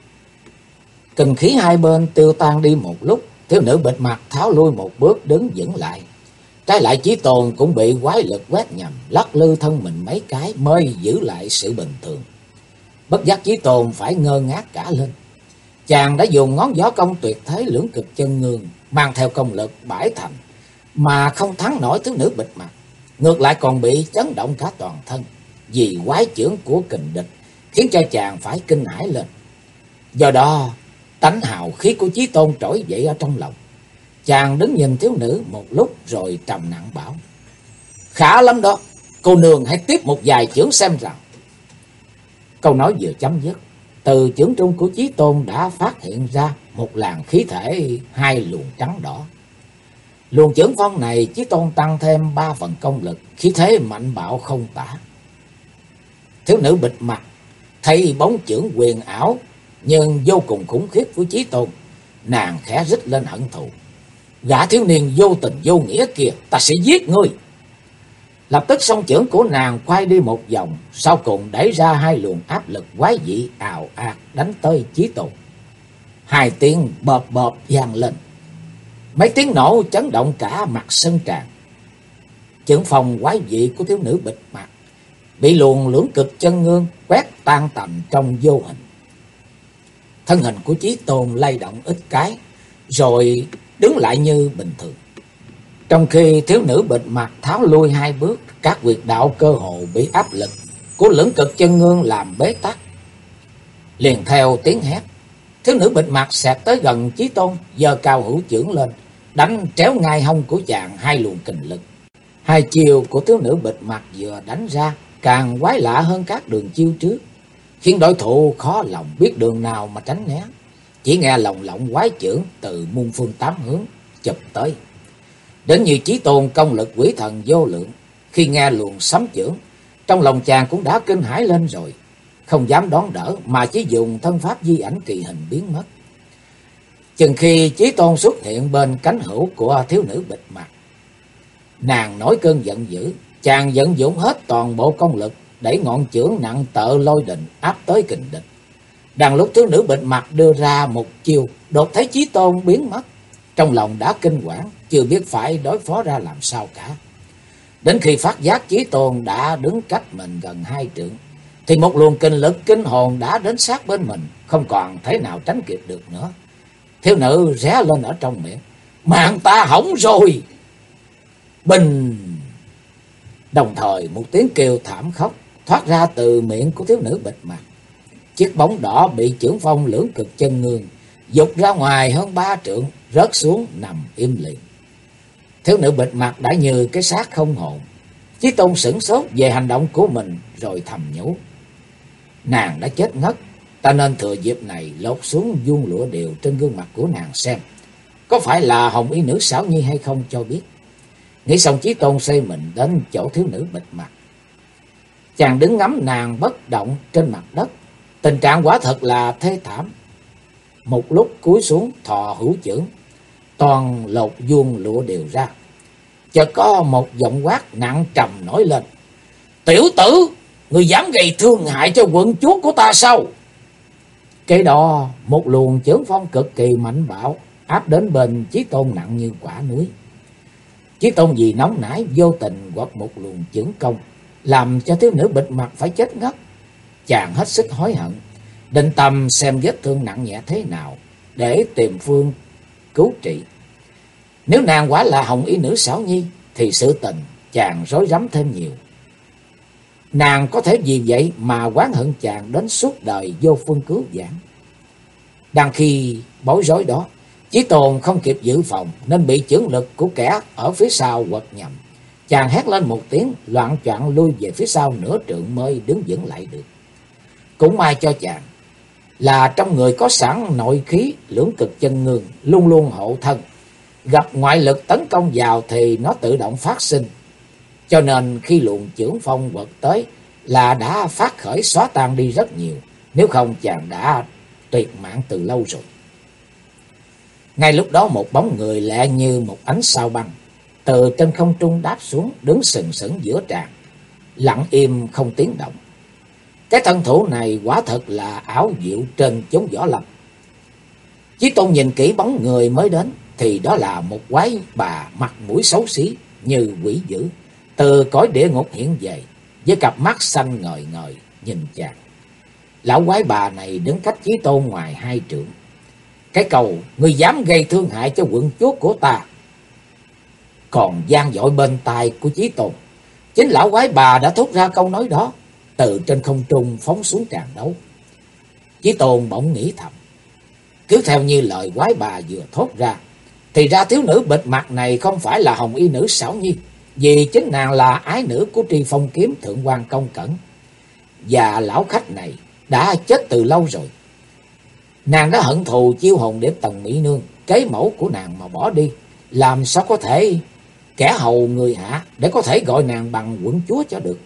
Kình khí hai bên tiêu tan đi một lúc, thiếu nữ bịt mặt tháo lui một bước đứng vững lại. Trái lại Chí Tôn cũng bị quái lực quét nhầm, lắc lư thân mình mấy cái mới giữ lại sự bình thường. Bất giác Chí Tôn phải ngơ ngác cả lên. Chàng đã dùng ngón võ công tuyệt thế lưỡng cực chân ngương, mang theo công lực bãi thành, mà không thắng nổi thiếu nữ bịt mặt. Ngược lại còn bị chấn động cả toàn thân, vì quái chưởng của kình địch, khiến cho chàng phải kinh hãi lên. Do đó, tánh hào khí của Chí Tôn trỗi dậy ở trong lòng. Chàng đứng nhìn thiếu nữ một lúc rồi trầm nặng bảo: "Khá lắm đó, cô nương hãy tiếp một vài chưởng xem rằng." Câu nói vừa chấm dứt, từ chưởng trung của Chí Tôn đã phát hiện ra một làn khí thể hai luồng trắng đỏ. Luồng chưởng phong này Chí Tôn tăng thêm 3 phần công lực, khí thế mạnh bạo không tả. Thiếu nữ bịt mặt thấy bóng chưởng quyền ảo nhưng vô cùng khủng khiếp của Chí Tôn, nàng khẽ rít lên hận thù: "Gã thiếu niên vô tình vô nghĩa kia, ta sẽ giết ngươi!" Lập tức song chưởng của nàng quay đi một vòng, sau cùng đẩy ra hai luồng áp lực quái dị ào ạt đánh tới Chí Tôn. Hai tiếng bợp bợp vang lên, mấy tiếng nổ chấn động cả mặt sân tràng. Chưởng phong quái dị của thiếu nữ bịt mặt bị luồng lưỡng cực chân ngương quét tan tành trong vô hình. Thân hình của Chí Tôn lay động ít cái, rồi đứng lại như bình thường. Trong khi thiếu nữ bịt mặt tháo lui hai bước, các huyệt đạo cơ hồ bị áp lực của lưỡng cực chân ngương làm bế tắc. Liền theo tiếng hét, thiếu nữ bịt mặt xẹt tới gần Chí Tôn, giơ cao hữu chưởng lên, đánh tréo ngay hông của chàng hai luồng kình lực. Hai chiều của thiếu nữ bịt mặt vừa đánh ra càng quái lạ hơn các đường chiêu trước, khiến đối thủ khó lòng biết đường nào mà tránh né. Chỉ nghe lồng lộng quái chưởng từ muôn phương tám hướng chụp tới. Đến như Chí Tôn công lực quỷ thần vô lượng, khi nghe luồng sấm chưởng, trong lòng chàng cũng đã kinh hãi lên rồi, không dám đón đỡ mà chỉ dùng thân pháp di ảnh kỳ hình biến mất. Chừng khi Chí Tôn xuất hiện bên cánh hữu của thiếu nữ bịt mặt, nàng nổi cơn giận dữ, chàng vận dụng hết toàn bộ công lực đẩy ngọn chưởng nặng tợ lôi đình áp tới kình địch. Đang lúc thiếu nữ bịt mặt đưa ra một chiêu, đột thấy Chí Tôn biến mất, trong lòng đã kinh hoảng, chưa biết phải đối phó ra làm sao cả. Đến khi phát giác Chí Tôn đã đứng cách mình gần 2 trượng, thì một luồng kinh lực kinh hồn đã đến sát bên mình, không còn thế nào tránh kịp được nữa. Thiếu nữ ré lên ở trong miệng: "Mạng ta hỏng rồi!" Bình! Đồng thời một tiếng kêu thảm khóc thoát ra từ miệng của thiếu nữ bịt mặt. Chiếc bóng đỏ bị chưởng phong lưỡng cực chân ngương giục ra ngoài hơn 3 trượng, rớt xuống nằm im lìm. Thiếu nữ bịt mặt đã như cái xác không hồn. Chí Tôn sửng sốt về hành động của mình rồi thầm nhủ: nàng đã chết ngất, ta nên thừa dịp này lột xuống vuông lụa điều trên gương mặt của nàng xem có phải là hồng y nữ xảo nhi hay không cho biết. Nghĩ xong Chí Tôn xoay mình đến chỗ thiếu nữ bịt mặt. Chàng đứng ngắm nàng bất động trên mặt đất, tình trạng quả thật là thê thảm. Một lúc cúi xuống thò hữu chưởng, toàn lột vuông lụa đều ra. Chợt có một giọng quát nặng trầm nổi lên: "Tiểu tử, người dám gây thương hại cho quận chúa của ta sao?" Kế đó một luồng chưởng phong cực kỳ mạnh bạo áp đến bên Chí Tôn nặng như quả núi. Chí Tôn vì nóng nảy vô tình quật một luồng chưởng công, làm cho thiếu nữ bịt mặt phải chết ngất. Chàng hết sức hối hận, định tâm xem vết thương nặng nhẹ thế nào để tìm phương cứu trị. Nếu nàng quả là hồng y nữ xảo nhi thì sự tình chàng rối rắm thêm nhiều. Nàng có thể vì vậy mà oán hận chàng đến suốt đời vô phương cứu vãn. Đang khi bối rối đó, Chí Tôn không kịp dự phòng nên bị chưởng lực của kẻ ở phía sau quật nhầm. Chàng hét lên một tiếng, loạng choạng lui về phía sau nửa trượng mới đứng vững lại được. Cũng may cho chàng là trong người có sẵn nội khí lưỡng cực chân ngương luôn luôn hộ thân, gặp ngoại lực tấn công vào thì nó tự động phát sinh. Cho nên khi luồng chưởng phong quật tới là đã phát khởi xóa tan đi rất nhiều, nếu không chàng đã tuyệt mạng từ lâu rồi. Ngay lúc đó một bóng người lẹ như một ánh sao băng từ trên không trung đáp xuống, đứng sừng sững giữa tràng, lặng im không tiếng động. Cái thân thủ này quả thật là ảo diệu trên chốn võ lâm. Chí Tôn nhìn kỹ bóng người mới đến thì đó là một quái bà mặt mũi xấu xí như quỷ dữ, từ cõi địa ngục hiện về, với cặp mắt xanh ngời ngời nhìn chàng. Lão quái bà này đứng cách Chí Tôn ngoài 2 trượng. Cái câu "Ngươi dám gây thương hại cho quận chúa của ta" còn vang dội bên tai của Chí Tôn. Chính lão quái bà đã thốt ra câu nói đó, từ trên không trung phóng xuống tràn đấu. Chí Tôn bỗng nghĩ thầm, cứ theo như lời quái bà vừa thốt ra, thì ra thiếu nữ bịt mặt này không phải là Hồng Y nữ Xảo Nhi, vì chính nàng là ái nữ của Tri Phong kiếm thượng quan Công Cẩn, và lão khách này đã chết từ lâu rồi. Nàng đã hận thù chiêu hồn điệp Tần Mỹ Nương, kế mẫu của nàng mà bỏ đi, làm sao có thể kẻ hầu người hạ để có thể gọi nàng bằng quận chúa cho được.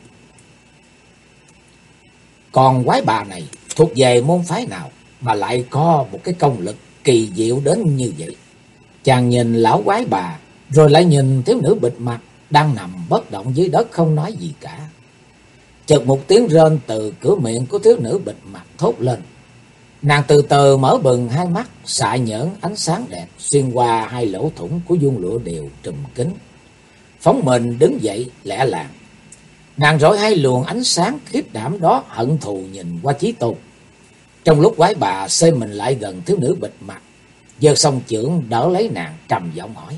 Còn quái bà này thuộc về môn phái nào mà lại có một cái công lực kỳ diệu đến như vậy? Chàng nhìn lão quái bà, rồi lại nhìn thiếu nữ bịt mặt đang nằm bất động dưới đất không nói gì cả. Chợt một tiếng rên từ cửa miệng của thiếu nữ bịt mặt thốt lên. Nàng từ từ mở bừng hai mắt, xạ nhỡn ánh sáng đẹp xuyên qua 2 lỗ thủng của vuông lụa đều trùm kín, phóng mình đứng dậy lẻ làng. Nàng rọi 2 luồng ánh sáng khiếp đảm đó hận thù nhìn qua Chí Tôn. Trong lúc quái bà xê mình lại gần thiếu nữ bịt mặt, giơ song chưởng đỡ lấy nàng, trầm giọng hỏi: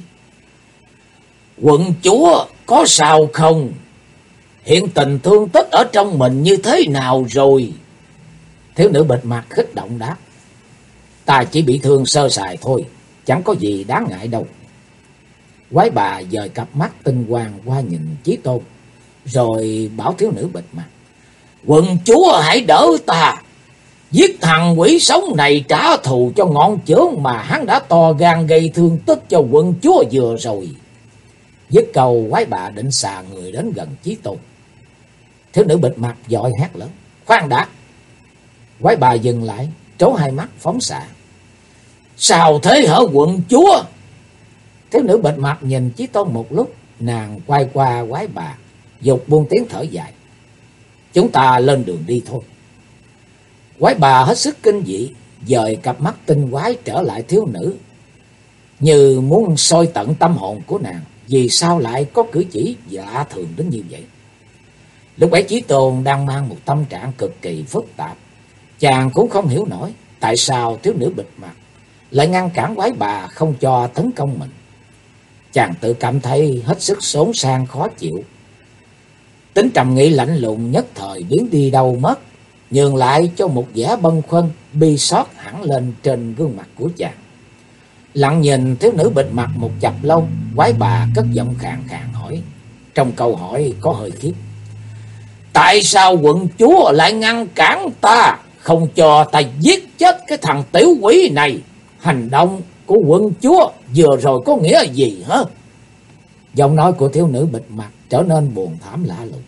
"Quận chúa có sao không? Hiện tình thương tích ở trong mình như thế nào rồi?" Thiếu nữ bịt mặt khích động đáp: "Ta chỉ bị thương sơ sài thôi, chẳng có gì đáng ngại đâu." Quái bà dời cặp mắt tinh quang qua nhìn Chí Tôn, rồi bảo thiếu nữ bịt mặt: "Quận chúa hãy đỡ ta, giết thằng quỷ sống này trả thù cho ngọn chưởng mà hắn đã to gan gây thương tích cho quận chúa vừa rồi." Dứt câu, quái bà định xà người đến gần Chí Tôn. Thiếu nữ bịt mặt vội hét lớn: "Khoan đã!" Quái bà dừng lại, trố 2 mắt phóng xạ: "Sao thế hả quận chúa?" Thiếu nữ bịt mặt nhìn Chí Tôn một lúc, nàng quay qua quái bà, dục buông tiếng thở dài: "Chúng ta lên đường đi thôi." Quái bà hết sức kinh dị, dời cặp mắt tinh quái trở lại thiếu nữ, như muốn soi tận tâm hồn của nàng, vì sao lại có cử chỉ lạ thường đến như vậy. Lúc ấy Chí Tôn đang mang một tâm trạng cực kỳ phức tạp. Chàng cũng không hiểu nổi tại sao thiếu nữ bịt mặt lại ngăn cản quái bà không cho tấn công mình. Chàng tự cảm thấy hết sức xốn sang khó chịu. Tính trầm nghĩ lạnh lùng nhất thời biến đi đâu mất, nhường lại cho một vẻ bâng khuâng bi xót hẳn lên trên gương mặt của chàng. Lặng nhìn thiếu nữ bịt mặt một chập lâu, quái bà cất giọng khàn khàn hỏi, trong câu hỏi có hơi khiếp: "Tại sao quận chúa lại ngăn cản ta, không cho ta giết chết cái thằng tiểu quỷ này? Hành động của quận chúa vừa rồi có nghĩa gì hả?" Giọng nói của thiếu nữ bịt mặt trở nên buồn thảm lạ lùng.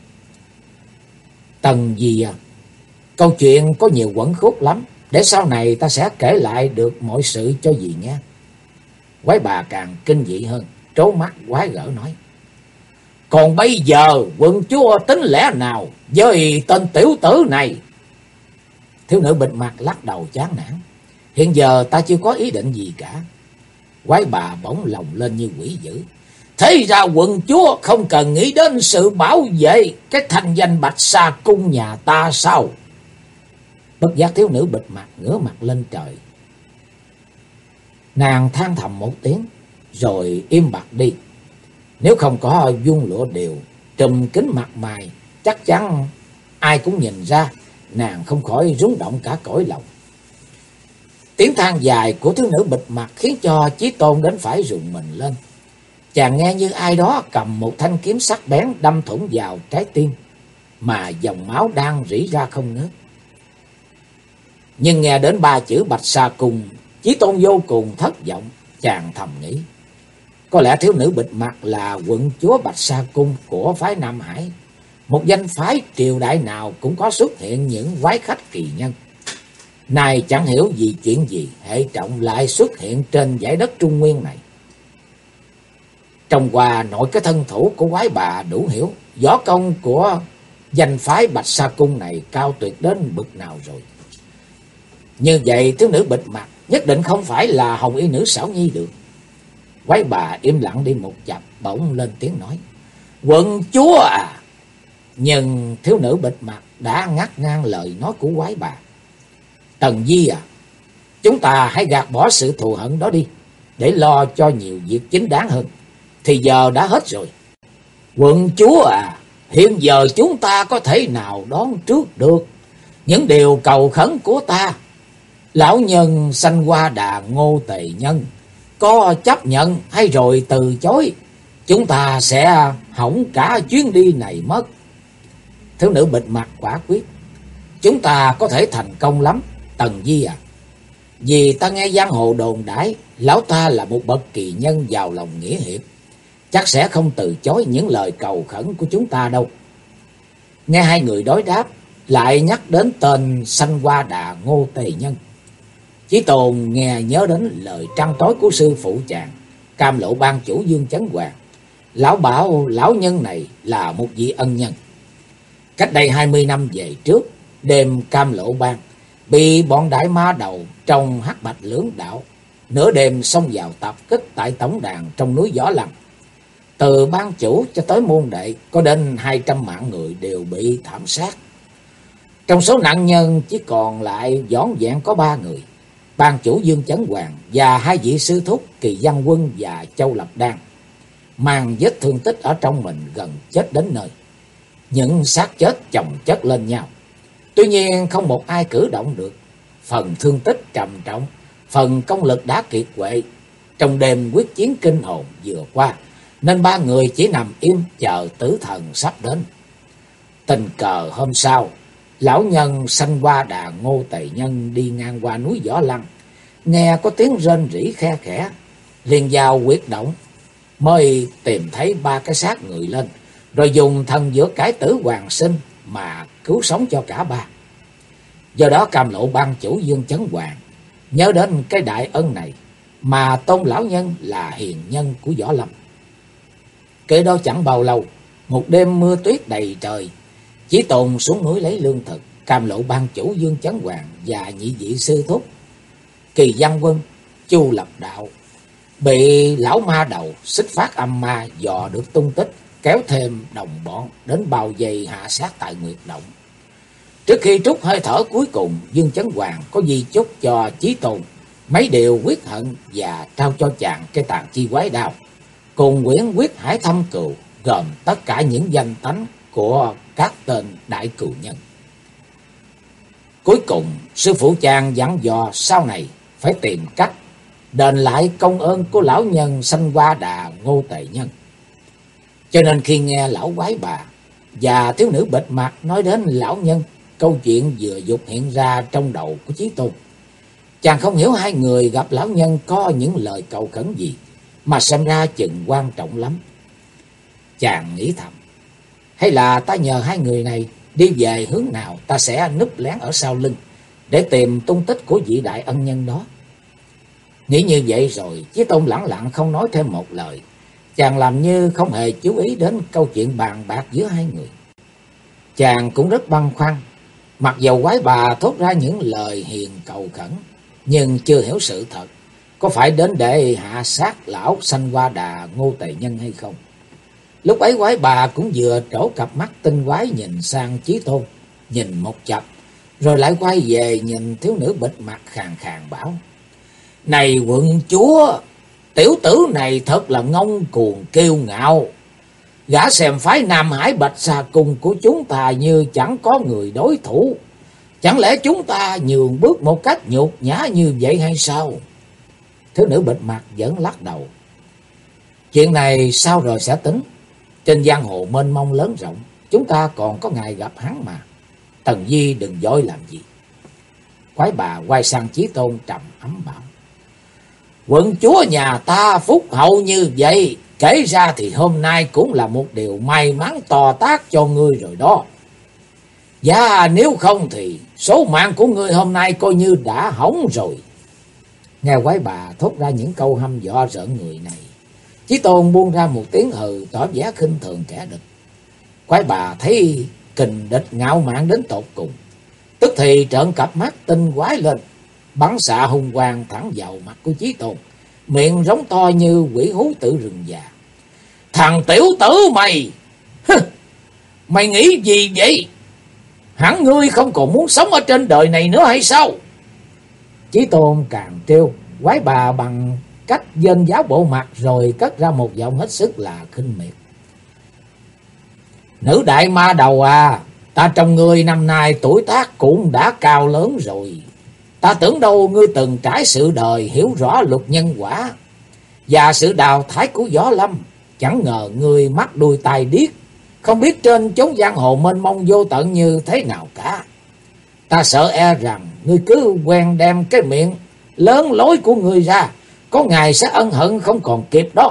"Tần gì à, câu chuyện có nhiều quẩn khúc lắm, để sau này ta sẽ kể lại được mọi sự cho dì nghe." Quái bà càng kinh dị hơn, trố mắt quái gở nói: "Còn bây giờ quận chúa tính lẽ nào với tên tiểu tử này?" Thiếu nữ bịt mặt lắc đầu chán nản: "Hiện giờ ta chưa có ý định gì cả." Quái bà bỗng lồng lên như quỷ dữ: "Thế ra quận chúa không cần nghĩ đến sự bảo vệ cái thanh danh Bạch Sa cung nhà ta sao?" Bất giác thiếu nữ bịt mặt ngửa mặt lên trời. Nàng than thầm một tiếng, rồi im bặt đi. Nếu không có vuông lụa đều trùm kín mặt mày, chắc chắn ai cũng nhìn ra nàng không khỏi rung động cả cõi lòng. Tiếng than dài của thiếu nữ bịt mặt khiến cho Chí Tôn đến phải rùng mình lên. Chàng nghe như ai đó cầm một thanh kiếm sắc bén đâm thủng vào trái tim, mà dòng máu đang rỉ ra không ngớt. Nhưng nghe đến 3 chữ Bạch Sa cung, Chí Tôn vô cùng thất vọng. Chàng thầm nghĩ, có lẽ thiếu nữ bịt mặt là quận chúa Bạch Sa cung của phái Nam Hải. Một danh phái triều đại nào cũng có xuất hiện những quái khách kỳ nhân. Này chẳng hiểu vì chuyện gì hệ trọng lại xuất hiện trên dải đất Trung Nguyên này. Trong qua nội cái thân thủ của quái bà đủ hiểu, võ công của danh phái Bạch Sa Cung này cao tuyệt đến bực nào rồi. Như vậy thiếu nữ bịt mặt nhất định không phải là Hồng Y nữ Xảo Nhi được. Quái bà im lặng đi một chập, bỗng lên tiếng nói: "Quận chúa à!" Nhưng thiếu nữ bịt mặt đã ngắt ngang lời nói của quái bà. "Tần Di à, chúng ta hãy gạt bỏ sự thù hận đó đi, để lo cho nhiều việc chính đáng hơn. Thì giờ đã hết rồi. Quận chúa à, hiện giờ chúng ta có thể nào đón trước được những điều cầu khẩn của ta? Lão nhân Sanh Hoa Đà Ngô Tề Nhân có chấp nhận hay rồi từ chối, chúng ta sẽ hỏng cả chuyến đi này mất." Thiếu nữ bịt mặt quả quyết: "Chúng ta có thể thành công lắm, Tần Di à. Vì ta nghe giang hồ đồn đãi, lão ta là một bậc kỳ nhân giàu lòng nghĩa hiệp, chắc sẽ không từ chối những lời cầu khẩn của chúng ta đâu." Nghe hai người đối đáp, lại nhắc đến tên Sanh Hoa Đà Ngô Tề Nhân, Chí Tôn nghe nhớ đến lời trăn trối của sư phụ chàng, Cam Lộ Ban chủ Dương Chấn Hoàng. Lão bảo lão nhân này là một vị ân nhân. Cách đây 20 năm về trước, đêm Cam Lộ Ban bị bọn đại ma đầu trong Hắc Bạch Lưỡng Đạo nửa đêm xông vào tập kích tại tổng đàn trong núi Võ Lăng. Từ ban chủ cho tới môn đệ có đến 200 mạng người đều bị thảm sát. Trong số nạn nhân chỉ còn lại vỏn vẹn có 3 người: ban chủ Dương Chấn Hoàng và hai vị sư thúc Kỳ Văn Quân và Châu Lập Đan, mang vết thương tích ở trong mình gần chết đến nơi. Những xác chết chồng chất lên nhau, tuy nhiên không một ai cử động được. Phần thương tích trầm trọng, phần công lực đã kiệt quệ. Trong đêm quyết chiến kinh hồn vừa qua, nên 3 người chỉ nằm im chờ tử thần sắp đến. Tình cờ hôm sau, lão nhân Sanh Hoa Đà Ngô Tề Nhân đi ngang qua núi Võ Lăng, nghe có tiếng rên rỉ khe khẽ, liền vào huyệt động, mới tìm thấy 3 cái xác người lên, rồi dùng thần dược cải tử hoàn sinh mà cứu sống cho cả 3. Do đó Cam Lộ Ban chủ Dương Chấn Hoàng nhớ đến cái đại ân này mà tôn lão nhân là hiền nhân của Võ Lâm. Kế đó chẳng bao lâu, một đêm mưa tuyết đầy trời, Chí Tôn xuống núi lấy lương thực. Cam Lộ Ban chủ Dương Chấn Hoàng và nhị vị sư thúc Kỳ Văn Quân, Chu Lập Đạo bị lão ma đầu Xích Phát Âm Ma dò được tung tích, kéo thêm đồng bọn đến bao vây hạ sát tại Nguyệt Động. Trước khi trút hơi thở cuối cùng, Dương Chấn Hoàng có di chúc cho Chí Tôn mấy điều quyết hận và trao cho chàng cái tàn chi quái đao cùng quyển quyết hải thâm cừu, gồm tất cả những danh tánh của các tên đại cừu nhân. Cuối cùng, sư phụ chàng dặn dò sau này phải tìm cách đền lại công ơn của lão nhân Sanh Hoa Đà Ngô Tề Nhân. Cho nên khi nghe lão quái bà và thiếu nữ bịt mặt nói đến lão nhân, câu chuyện vừa dục hiện ra trong đầu của Chí Tôn. Chàng không hiểu hai người gặp lão nhân có những lời cầu khẩn gì, mà xem ra chừng quan trọng lắm. Chàng nghĩ thầm, hay là ta nhờ hai người này đi về hướng nào, ta sẽ núp lén ở sau lưng để tìm tung tích của vị đại ân nhân đó. Nghĩ như vậy rồi, Chí Tôn lẳng lặng không nói thêm một lời. Chàng làm như không hề chú ý đến câu chuyện bàn bạc giữa hai người. Chàng cũng rất băn khoăn, mặc dầu quái bà thốt ra những lời hiền cầu khẩn, nhưng chưa hiểu sự thật có phải đến để hạ sát lão Sanh Hoa Đà Ngô Tề Nhân hay không. Lúc ấy quái bà cũng vừa trổ cặp mắt tinh quái nhìn sang Chí Tôn, nhìn một chập, rồi lại quay về nhìn thiếu nữ bịt mặt khàn khàn bảo: "Này quận chúa, tiểu tử này thật là ngông cuồng kiêu ngạo. Gã xem phái Nam Hải Bạch Sa Cung của chúng ta như chẳng có người đối thủ. Chẳng lẽ chúng ta nhường bước một cách nhục nhã như vậy hay sao?" Thiếu nữ bịt mặt vẫn lắc đầu: "Chuyện này sau rồi sẽ tính. Trên giang hồ mênh mông lớn rộng, chúng ta còn có ngày gặp hắn mà. Tần Di đừng vội làm gì." Quái bà quay sang Chí Tôn trầm ấm bảo: "Quận chúa nhà ta phúc hậu như vậy, kể ra thì hôm nay cũng là một điều may mắn to tát cho ngươi rồi đó. Và nếu không thì số mạng của ngươi hôm nay coi như đã hỏng rồi." Nghe quái bà thốt ra những câu hăm dọa rợn người này, Chí Tôn buông ra một tiếng hừ tỏ vẻ khinh thường kẻ địch. Quái bà thấy kình địch ngạo mạn đến tột cùng. Tức thì trợn cặp mắt tinh quái lên, bắn xạ hung quang thẳng vào mặt của Chí Tôn, miệng rống to như quỷ hú tự rừng già. Thằng tiểu tử mày! Mày nghĩ gì vậy? Hẳn ngươi không còn muốn sống ở trên đời này nữa hay sao? Chí Tôn càng trêu quái bà bằng cách dên giáo bộ mặt, rồi cất ra một giọng hết sức là khinh miệt. Nữ đại ma đầu à, ta trong ngươi năm nay tuổi tác cũng đã cao lớn rồi. Ta tưởng đâu ngươi từng trải sự đời, hiểu rõ luật nhân quả và sự đào thải của võ lâm. Chẳng ngờ ngươi mắt đuôi tai điếc, không biết trên chốn giang hồ mênh mông vô tận như thế nào cả. Ta sợ e rằng ngươi cứ quen đem cái miệng lớn lối của ngươi ra, có ngày sẽ ân hận không còn kịp đó.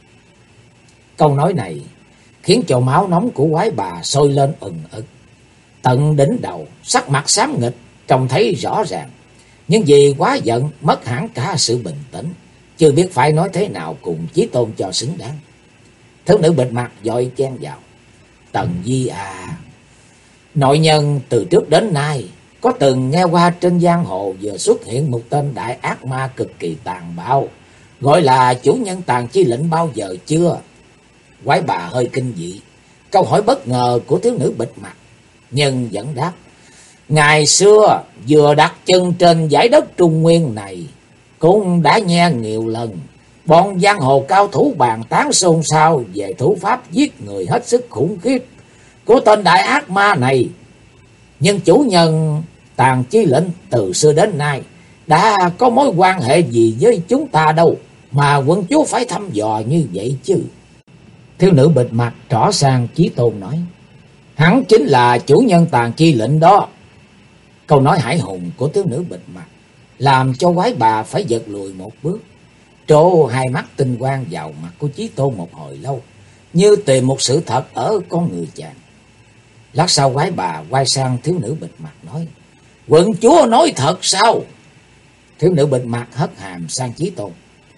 Câu nói này khiến cho máu nóng của quái bà sôi lên ừng ực. Tận đỉnh đầu, sắc mặt xám nghịch, trông thấy rõ ràng. Nhưng vì quá giận, mất hẳn cả sự bình tĩnh, chưa biết phải nói thế nào cùng Chí Tôn cho xứng đáng. Thiếu nữ bịt mặt vội chen vào. Tần Di à, nội nhân từ trước đến nay có từng nghe qua trên giang hồ vừa xuất hiện một tên đại ác ma cực kỳ tàn bạo, gọi là chủ nhân Tàn Chi Lệnh bao giờ chưa? Quái bà hơi kinh dị câu hỏi bất ngờ của thiếu nữ bịt mặt, nhưng vẫn đáp. Ngày xưa vừa đặt chân trên dải đất Trung Nguyên này, cũng đã nghe nhiều lần bọn giang hồ cao thủ bàn tán xôn xao về thủ pháp giết người hết sức khủng khiếp của tên đại ác ma này. Nhưng chủ nhân Tàn Chi Lệnh từ xưa đến nay đã có mối quan hệ gì với chúng ta đâu mà quận chúa phải thăm dò như vậy chứ? Thiếu nữ bịt mặt trỏ sang Chí Tôn nói. Hắn chính là chủ nhân Tàn Chi Lệnh đó. Câu nói hải hùng của thiếu nữ bịt mặt làm cho quái bà phải giật lùi một bước, trố hai mắt tinh quang vào mặt của Chí Tôn một hồi lâu, như tìm một sự thật ở con người chàng. Lát sau quái bà quay sang thiếu nữ bịt mặt nói. Quận chúa nói thật sao? Thiếu nữ bịt mặt hất hàm sang Chí Tôn.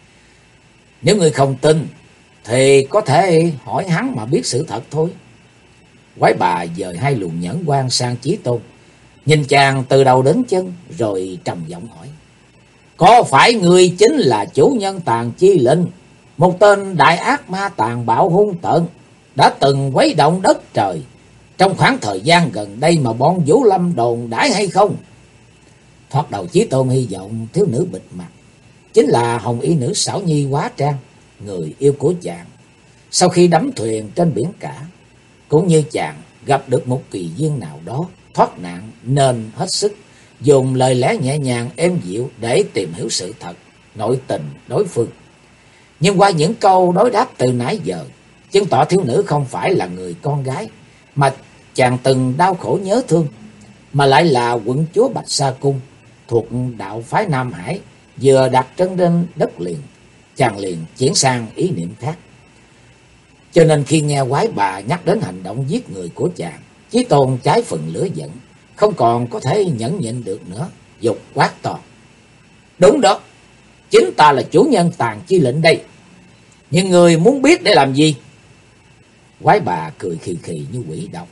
Nếu ngươi không tin thì có thể hỏi hắn mà biết sự thật thôi. Quái bà dời hai luồng nhẫn quan sang Chí Tôn, nhìn chàng từ đầu đến chân, rồi trầm giọng hỏi. Có phải ngươi chính là chủ nhân Tàn Chi Lệnh, một tên đại ác ma tàn bạo hung tợn, đã từng quấy động đất trời trong khoảng thời gian gần đây mà bọn Vũ Lâm đồn đãi hay không? Thoạt đầu Chí Tôn hy vọng thiếu nữ bịt mặt chính là hồng y nữ xảo nhi hóa trang, người yêu của chàng. Sau khi đắm thuyền trên biển cả, cũng như chàng gặp được một kỳ duyên nào đó thoát nạn, nên hết sức dùng lời lẽ nhẹ nhàng êm dịu để tìm hiểu sự thật, nội tình đối phương. Nhưng qua những câu đối đáp từ nãy giờ, chứng tỏ thiếu nữ không phải là người con gái mà chàng từng đau khổ nhớ thương, mà lại là quận chúa Bạch Sa Cung thuộc đạo phái Nam Hải. Vừa đặt chân lên đất liền, chàng liền chuyển sang ý niệm khác. Cho nên khi nghe quái bà nhắc đến hành động giết người của chàng, Chí Tôn trái phần lửa giận, không còn có thể nhẫn nhịn được nữa, dục quát to. Đúng đó, chính ta là chủ nhân Tàn Chi Lệnh đây. Nhưng người muốn biết để làm gì? Quái bà cười khì khì như quỷ độc.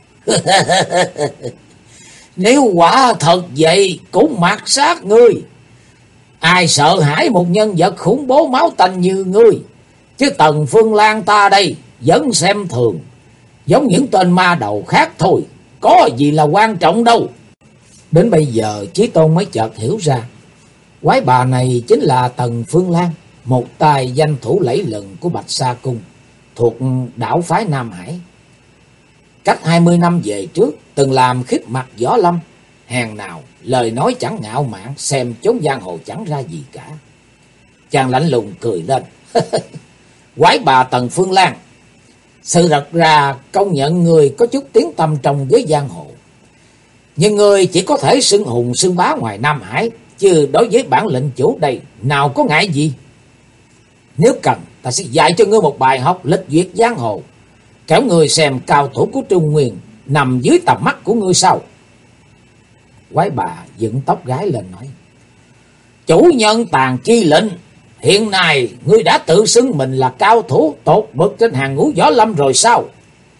Nếu quả thật vậy cũng mặc sát ngươi. Ai sợ hãi một nhân vật khủng bố máu tanh như ngươi? Chứ Tần Phương Lan ta đây vẫn xem thường, giống những tên ma đầu khác thôi, có gì là quan trọng đâu. Đến bây giờ Chí Tôn mới chợt hiểu ra, quái bà này chính là Tần Phương Lan, một tài danh thủ lẫy lừng của Bạch Sa Cung, thuộc đảo phái Nam Hải. Cách 20 năm về trước, từng làm khiếp mặt võ lâm, hèn nào lời nói chẳng ngạo mạn, xem chốn giang hồ chẳng ra gì cả. Chàng lạnh lùng cười lên. Quái bà Tần Phương Lan, sự thật ra công nhận người có chút tiếng tăm trong giới giang hồ, nhưng người chỉ có thể xưng hùng xưng bá ngoài Nam Hải, chứ đối với bản lệnh chủ đây nào có ngại gì. Nếu cần, ta sẽ dạy cho ngươi một bài học lịch duyệt giang hồ, kéo người xem cao thủ của Trung Nguyên nằm dưới tầm mắt của ngươi sao? Quái bà dựng tóc gái lên nói. Chủ nhân Tàn Chi Lệnh, hiện nay ngươi đã tự xưng mình là cao thủ tột bậc trên hàng ngũ võ lâm rồi sao?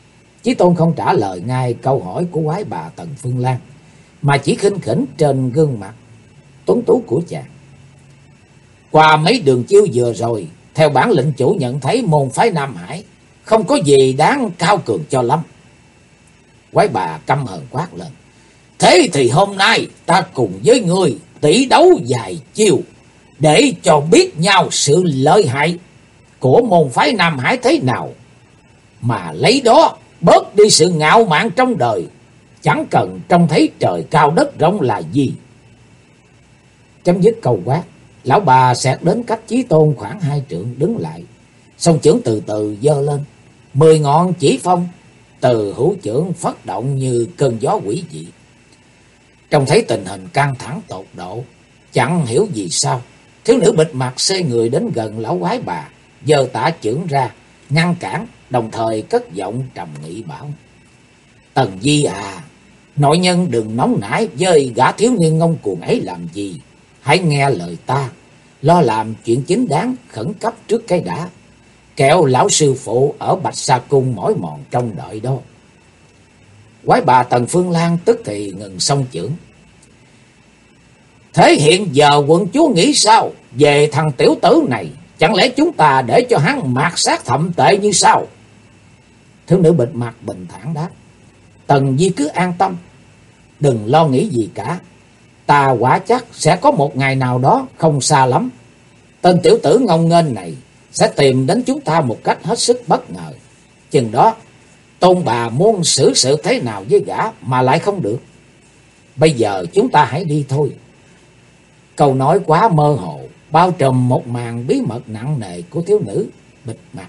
Chí Tôn không trả lời ngay câu hỏi của quái bà Tần Phương Lan, mà chỉ khinh khỉnh trên gương mặt tuấn tú của chàng. Qua mấy đường chiêu vừa rồi, theo bản lệnh chủ nhận thấy môn phái Nam Hải không có gì đáng cao cường cho lắm. Quái bà căm hờn quát lên. Thế thì hôm nay ta cùng với ngươi tỷ đấu vài chiêu, để cho biết nhau sự lợi hại của môn phái Nam Hải thế nào, mà lấy đó bớt đi sự ngạo mạn trong đời, chẳng cần trông thấy trời cao đất rộng là gì. Chấm dứt câu quát, lão bà xẹt đến cách Chí Tôn khoảng 2 trượng đứng lại, song chưởng từ từ giơ lên, 10 ngọn chỉ phong từ hữu chưởng phất động như cơn gió quỷ dị. Trông thấy tình hình căng thẳng tột độ, chẳng hiểu vì sao thiếu nữ bịt mặt xê người đến gần lão quái bà, giơ tả chưởng ra ngăn cản, đồng thời cất giọng trầm nghị bảo. Tần Di à, nội nhân đừng nóng nảy với gã thiếu niên ngông cuồng ấy làm gì. Hãy nghe lời ta, lo làm chuyện chính đáng khẩn cấp trước cái đã, kẻo lão sư phụ ở Bạch Sa Cung mỏi mòn trong đợi đó. Quái bà Tần Phương Lan tức thì ngừng song chưởng. Thế hiện giờ quận chúa nghĩ sao về thằng tiểu tử này? Chẳng lẽ chúng ta để cho hắn mạt sát thậm tệ như sao? Thiếu nữ bịt mặt bình thản đáp. Tần Di cứ an tâm, đừng lo nghĩ gì cả. Ta quả chắc sẽ có một ngày nào đó không xa lắm, tên tiểu tử ngông nghênh này sẽ tìm đến chúng ta một cách hết sức bất ngờ. Chừng đó tôn bà muốn xử sự thế nào với gã mà lại không được. Bây giờ chúng ta hãy đi thôi. Câu nói quá mơ hồ, bao trùm một màn bí mật nặng nề của thiếu nữ bịt mặt,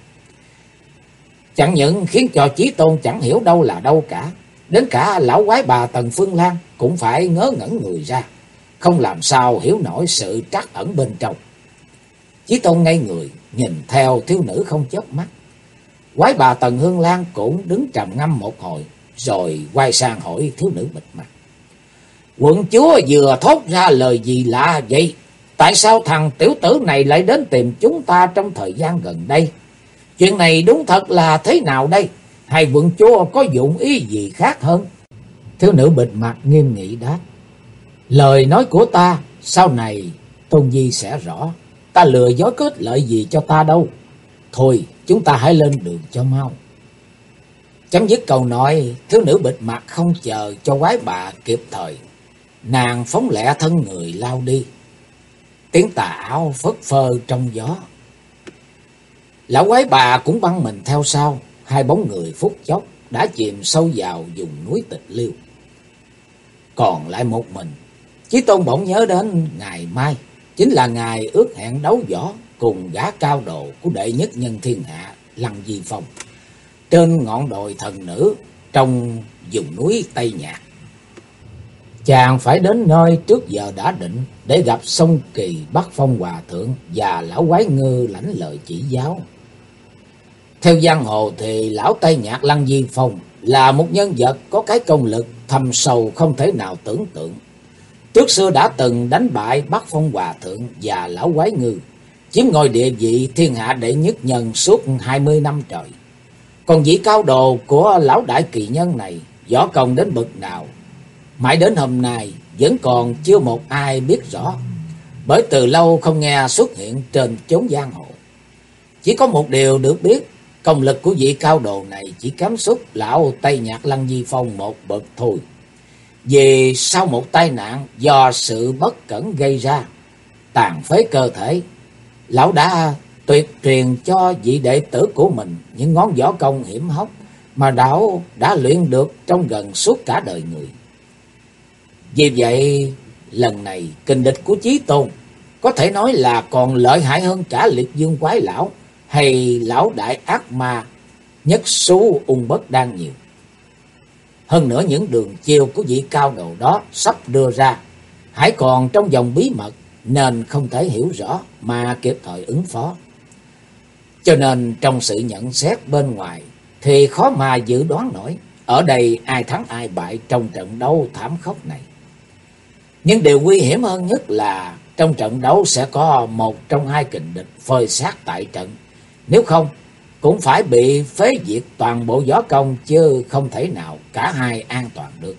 chẳng những khiến cho Chí Tôn chẳng hiểu đâu là đâu cả, đến cả lão quái bà Tần Phương Lan cũng phải ngớ ngẩn người ra, không làm sao hiểu nổi sự trắc ẩn bên trong. Chí Tôn ngây người nhìn theo thiếu nữ không chớp mắt. Quái bà Tần Hương Lan cũng đứng trầm ngâm một hồi, rồi quay sang hỏi thiếu nữ bịt mặt. Quận chúa vừa thốt ra lời gì lạ vậy? Tại sao thằng tiểu tử này lại đến tìm chúng ta trong thời gian gần đây? Chuyện này đúng thật là thế nào đây? Hay quận chúa có dụng ý gì khác hơn? Thiếu nữ bịt mặt nghiêm nghị đáp. Lời nói của ta sau này Tôn Di sẽ rõ. Ta lừa dối có ích lợi gì cho ta đâu. Thôi chúng ta hãy lên đường cho mau. Chấm dứt câu nói, thiếu nữ bịt mặt không chờ cho quái bà kịp thời, nàng phóng lẹ thân người lao đi. Tiếng tà áo phất phơ trong gió. Lão quái bà cũng băng mình theo sau. Hai bóng người phút chốc đã chìm sâu vào vùng núi Tịch Liêu. Còn lại một mình, Chí Tôn bỗng nhớ đến ngày mai chính là ngày ước hẹn đấu võ cùng gã cao đồ của đệ nhất nhân thiên hạ Lăng Di Phong trên ngọn đồi thần nữ trong vùng núi Tây Nhạc. Chàng phải đến nơi trước giờ đã định để gặp Song Kỳ Bắc Phong Hòa Thượng và lão quái ngư lãnh lời chỉ giáo. Theo giang hồ thì lão Tây Nhạc Lăng Di Phong là một nhân vật có cái công lực thâm sâu không thể nào tưởng tượng. Trước xưa đã từng đánh bại Bắc Phong Hòa Thượng và lão quái ngư, chiếm ngôi địa vị thiên hạ đệ nhất nhân suốt 20 năm trời. Còn vị cao đồ của lão đại kỳ nhân này võ công đến bậc nào, mãi đến hôm nay vẫn còn chưa một ai biết rõ, bởi từ lâu không nghe xuất hiện trên chốn giang hồ. Chỉ có một điều được biết, công lực của vị cao đồ này chỉ kém sút lão Tây Nhạc Lăng Di Phong một bậc thôi. Vì sau một tai nạn do sự bất cẩn gây ra, tàn phế cơ thể, lão đã tuyệt truyền cho vị đệ tử của mình những ngón võ công hiểm hóc mà lão đã luyện được trong gần suốt cả đời người. Vì vậy, lần này kình địch của Chí Tôn có thể nói là còn lợi hại hơn cả Liệt Dương Quái Lão hay lão đại ác ma Nhất Xú Ung Bất Đan nhiều. Hơn nữa những đường chiêu của vị cao đồ đó sắp đưa ra hãy còn trong vòng bí mật, nên không thể hiểu rõ mà kịp thời ứng phó. Cho nên trong sự nhận xét bên ngoài thì khó mà dự đoán nổi ở đây ai thắng ai bại trong trận đấu thảm khốc này. Nhưng điều nguy hiểm hơn nhất là trong trận đấu sẽ có một trong hai kình địch phơi xác tại trận. Nếu không cũng phải bị phế diệt toàn bộ võ công, chứ không thể nào cả hai an toàn được.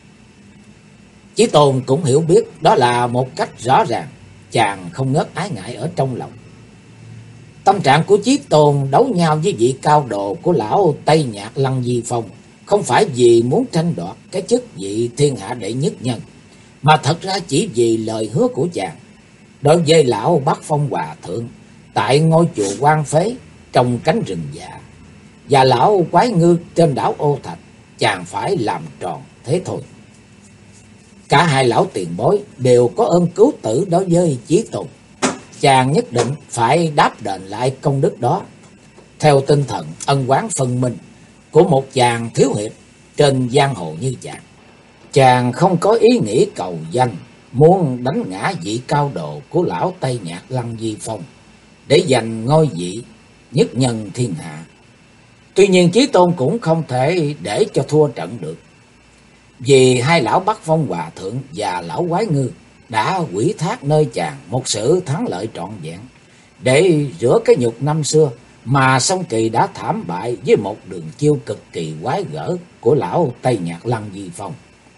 Chí Tôn cũng hiểu biết đó là một cách rõ ràng, chàng không ngớt ái ngại ở trong lòng. Tâm trạng của Chí Tôn đấu nhau với vị cao đồ của lão Tây Nhạc Lăng Di Phong không phải vì muốn tranh đoạt cái chức vị thiên hạ đệ nhất nhân, mà thật ra chỉ vì lời hứa của chàng. Đối với lão Bắc Phong Hòa Thượng tại ngôi chùa Quan Phế trong cánh rừng già, và lão Quái Ngư trên đảo Ô Thạch, chàng phải làm tròn thế thôi. Cả hai lão tiền bối đều có ơn cứu tử đối với Chí Tôn, chàng nhất định phải đáp đền lại công đức đó, theo tinh thần ân oán phân minh của một chàng thiếu hiệp trên giang hồ như chàng. Chàng không có ý nghĩ cầu danh, muốn đánh ngã vị cao độ của lão Tây Nhạc Lăng Di Phong để giành ngôi vị nhất nhân thiên hạ. Tuy nhiên Chí Tôn cũng không thể để cho thua trận được, vì hai lão Bắc Phong Hòa Thượng và lão Quái Ngư đã ủy thác nơi chàng một sự thắng lợi trọn vẹn, để rửa cái nhục năm xưa mà Song Kỳ đã thảm bại với một đường chiêu cực kỳ quái gở của lão Tây Nhạc Lăng Di Phong.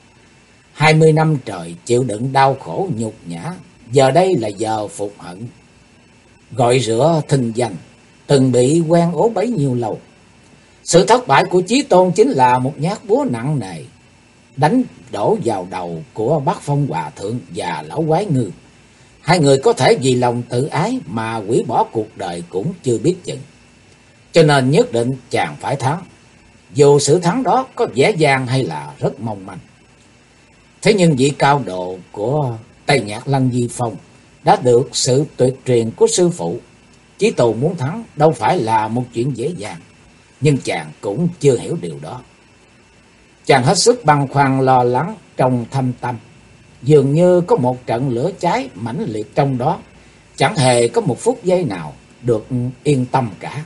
20 năm trời chịu đựng đau khổ nhục nhã, giờ đây là giờ phục hận, gọi rửa thinh danh, từng bị quen ố bấy nhiêu lâu. Sự thất bại của Chí Tôn chính là một nhát búa nặng nề đánh đổ vào đầu của Bắc Phong Hòa Thượng và lão Quái Ngư. Hai người có thể vì lòng tự ái mà hủy bỏ cuộc đời cũng chưa biết chừng. Cho nên nhất định chàng phải thắng, dù sự thắng đó có dễ dàng hay là rất mong manh. Thế nhưng vị cao độ của Tây Nhạc Lăng Di Phong đã được sự tuyệt truyền của sư phụ. Chí Tôn muốn thắng đâu phải là một chuyện dễ dàng, nhưng chàng cũng chưa hiểu điều đó. Chàng hết sức băn khoăn lo lắng trong thâm tâm, dường như có một trận lửa cháy mãnh liệt trong đó, chẳng hề có một phút giây nào được yên tâm cả.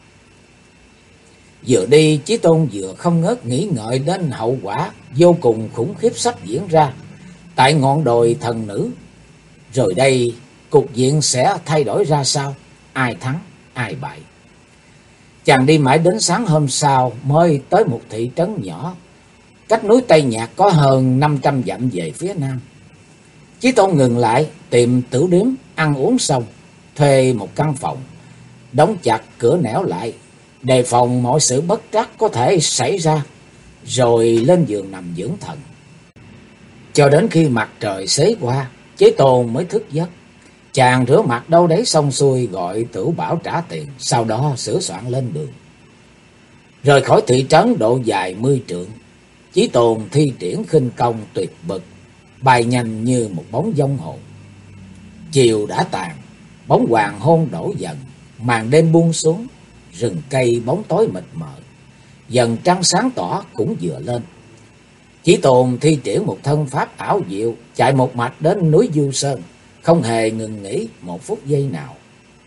Vừa đi, Chí Tôn vừa không ngớt nghĩ ngợi đến hậu quả vô cùng khủng khiếp sắp diễn ra tại ngọn đồi thần nữ. Rồi đây cục diện sẽ thay đổi ra sao, ai thắng ai bại. Chàng đi mãi đến sáng hôm sau mới tới một thị trấn nhỏ, cách núi Tây Nhạc có hơn 500 dặm về phía nam. Chí Tôn ngừng lại tìm tửu điếm ăn uống xong, thuê một căn phòng, đóng chặt cửa nẻo lại, đề phòng mọi sự bất trắc có thể xảy ra, rồi lên giường nằm dưỡng thần. Cho đến khi mặt trời xế qua, Chí Tôn mới thức giấc. Chàng rửa mặt đâu đấy xong xuôi, gọi Tửu Bảo trả tiền, sau đó sửa soạn lên đường. Rời khỏi thị trấn độ dài 10 trượng, Chí Tôn thi triển khinh công tuyệt bậc, bay nhanh như một bóng vong hồn. Chiều đã tàn, bóng hoàng hôn đổ dần, màn đêm buông xuống, rừng cây bóng tối mịt mờ, dần trăng sáng tỏ cũng vừa lên. Chí Tôn thi triển một thân pháp ảo diệu, chạy một mạch đến núi Du Sơn, không hề ngừng nghỉ một phút giây nào.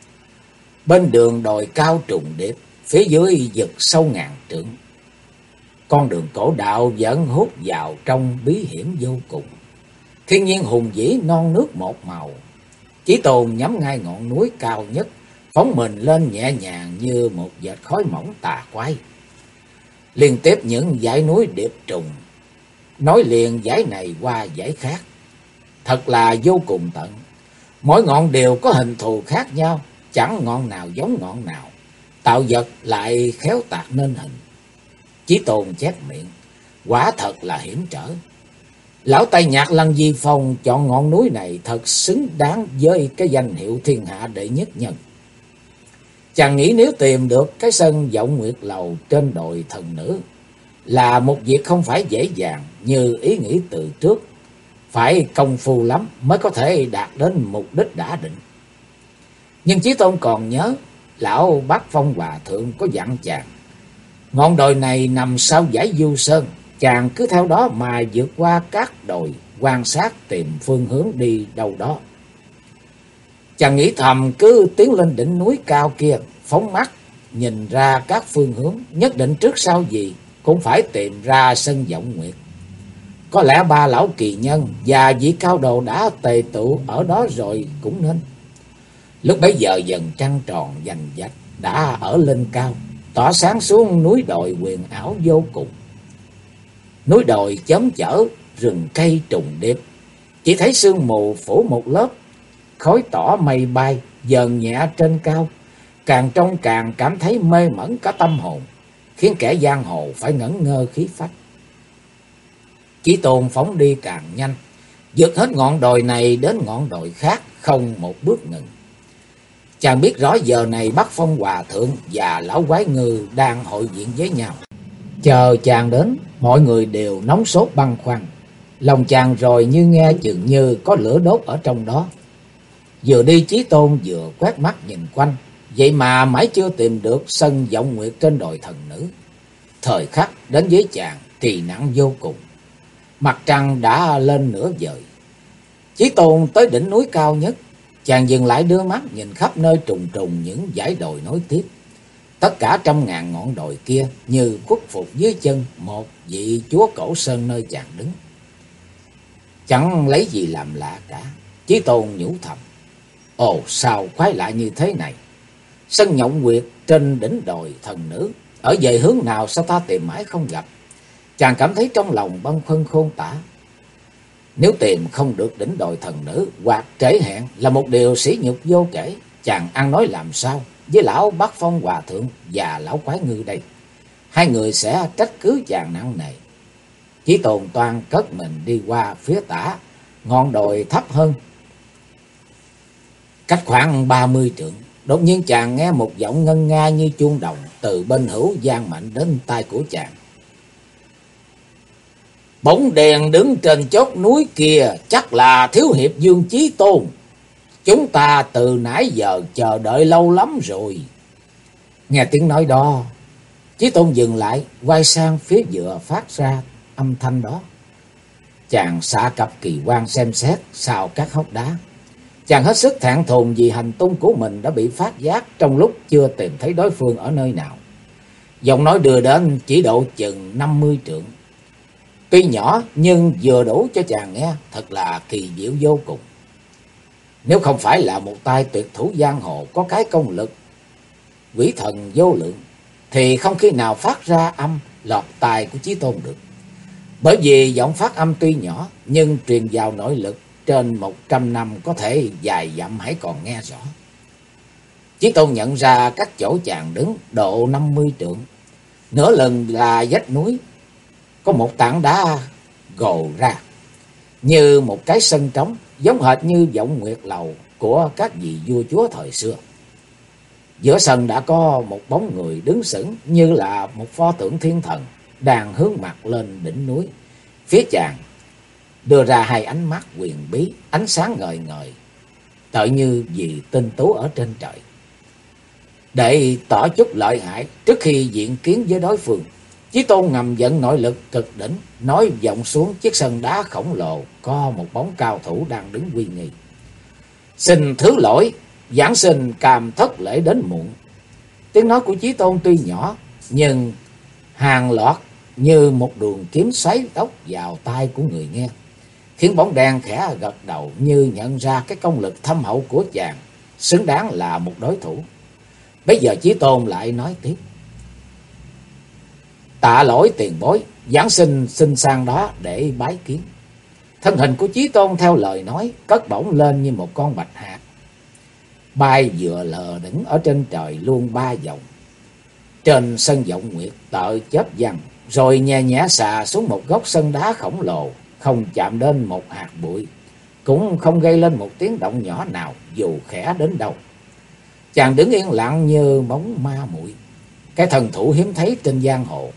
Bên đường đồi cao trùng điệp, phía dưới vực sâu ngàn trượng. Con đường cổ đạo vẫn hút vào trong bí hiểm vô cùng. Thiên nhiên hùng vĩ non nước một màu. Chí Tôn nhắm ngay ngọn núi cao nhất, phóng mình lên nhẹ nhàng như một vệt khói mỏng tà quái. Liên tiếp những dãy núi điệp trùng, nối liền dãy này qua dãy khác, thật là vô cùng tận. Mỗi ngọn đều có hình thù khác nhau, chẳng ngọn nào giống ngọn nào, tạo vật lại khéo tạc nên hình. Chí Tôn chép miệng, quả thật là hiểm trở. Lão Tây Nhạc Lăng Di Phong chọn ngọn núi này thật xứng đáng với cái danh hiệu thiên hạ đệ nhất nhân. Chàng nghĩ nếu tìm được cái sân Vọng Nguyệt Lầu trên đồi thần nữ là một việc không phải dễ dàng như ý nghĩ từ trước, phải công phu lắm mới có thể đạt đến mục đích đã định. Nhưng Chí Tôn còn nhớ lão Bắc Phong Hòa Thượng có dặn chàng, ngọn đồi này nằm sau dãy Du Sơn, chàng cứ theo đó mà vượt qua các đồi, quan sát tìm phương hướng đi đâu đó. Chàng nghĩ thầm cứ tiến lên đỉnh núi cao kia, phóng mắt nhìn ra các phương hướng, nhất định trước sau gì cũng phải tìm ra sân Vọng Nguyệt. Có lẽ ba lão kỳ nhân và vị cao đồ đã tề tụ ở đó rồi cũng nên. Lúc bấy giờ dần trăng tròn vành vạch, đã ở lên cao, tỏa sáng xuống núi đồi huyền ảo vô cùng. Núi đồi chớm chở, rừng cây trùng điệp, chỉ thấy sương mù phủ một lớp, khói tỏ mây bay dần nhẹ trên cao, càng trông càng cảm thấy mê mẩn cả tâm hồn, khiến kẻ giang hồ phải ngẩn ngơ khí phách. Chí Tôn phóng đi càng nhanh, vượt hết ngọn đồi này đến ngọn đồi khác, không một bước ngừng. Chàng biết rõ giờ này Bắc Phong Hòa Thượng và Lão Quái Ngư đang hội diện với nhau. Chờ chàng đến, mọi người đều nóng sốt băn khoăn. Lòng chàng rồi như nghe chừng như có lửa đốt ở trong đó. Vừa đi Chí Tôn vừa quét mắt nhìn quanh, vậy mà mãi chưa tìm được sân Vọng Nguyệt trên đồi thần nữ. Thời khắc đến với chàng thì nặng vô cùng. Mặt trăng đã lên nửa vời. Chí Tôn tới đỉnh núi cao nhất, chàng dừng lại đưa mắt nhìn khắp nơi trùng trùng những dãy đồi nối tiếp. Tất cả trăm ngàn ngọn đồi kia như khuất phục dưới chân một vị chúa cổ sơn nơi chàng đứng. Chẳng lấy gì làm lạ cả, Chí Tôn nhủ thầm: ồ, sao khoái lạ như thế này? Sân Vọng Nguyệt trên đỉnh đồi thần nữ, ở về hướng nào sao ta tìm mãi không gặp? Chàng cảm thấy trong lòng bâng khuâng khôn tả. Nếu tìm không được đỉnh đồi thần nữ hoặc trễ hẹn là một điều sỉ nhục vô kể, chàng ăn nói làm sao với lão Bắc Phong Hòa Thượng và Lão Quái Ngư đây? Hai người sẽ trách cứ chàng nặng nề. Chí Tôn toan cất mình đi qua phía tả ngọn đồi thấp hơn, cách khoảng 30 trượng. Đột nhiên chàng nghe một giọng ngân nga như chuông đồng từ bên hữu vang mạnh đến tai của chàng: bóng đèn đứng trên chót núi kia chắc là thiếu hiệp Dương Chí Tôn. Chúng ta từ nãy giờ chờ đợi lâu lắm rồi. Nghe tiếng nói đó, Chí Tôn dừng lại, quay sang phía vừa phát ra âm thanh đó. Chàng xạ cặp kỳ quan xem xét sau các hốc đá. Chàng hết sức thẹn thùng vì hành tung của mình đã bị phát giác trong lúc chưa tìm thấy đối phương ở nơi nào. Giọng nói đưa đến chỉ độ chừng 50 trượng. Tuy nhỏ nhưng vừa đủ cho chàng nghe thật là kỳ diệu vô cùng. Nếu không phải là một tay tuyệt thủ giang hồ có cái công lực quỷ thần vô lượng, thì không khi nào phát ra âm lọt tai của Chí Tôn được. Bởi vì giọng phát âm tuy nhỏ nhưng truyền vào nội lực trên 100 năm có thể dài dặm hãy còn nghe rõ. Chí Tôn nhận ra các chỗ chàng đứng độ 50 trượng, nửa lần là vách núi, có một tảng đá gồ ra như một cái sân trống, giống hệt như Vọng Nguyệt lầu của các vị vua chúa thời xưa. Giữa sân đã có một bóng người đứng sững như là một pho tượng thiên thần, đang hướng mặt lên đỉnh núi. Phía chàng đưa ra hai ánh mắt huyền bí, ánh sáng ngời ngời, tựa như vì tinh tú ở trên trời. Để tỏ chút lợi hại trước khi diện kiến với đối phương, Chí Tôn ngầm vận nội lực cực đỉnh, nói vọng xuống chiếc sân đá khổng lồ có một bóng cao thủ đang đứng uy nghi. Xin thứ lỗi, giảng sinh càm thất lễ đến muộn. Tiếng nói của Chí Tôn tuy nhỏ nhưng hàng lọt như một đường kiếm xoáy tóc vào tai của người nghe, khiến bóng đen khẽ gật đầu như nhận ra cái công lực thâm hậu của chàng, xứng đáng là một đối thủ. Bây giờ Chí Tôn lại nói tiếp: tạ lỗi tiền bối, giảng sinh xin sang đó để bái kiến. Thân hình của Chí Tôn theo lời nói cất bổng lên như một con bạch hạc, bay vừa lờ đỉnh ở trên trời luôn 3 vòng. Trên sân Vọng Nguyệt tợ chớp văng, rồi nhẹ nhẹ xà xuống một góc sân đá khổng lồ, không chạm đến một hạt bụi, cũng không gây lên một tiếng động nhỏ nào dù khẽ đến đâu. Chàng đứng yên lặng như bóng ma muội, cái thần thủ hiếm thấy trên giang hồ.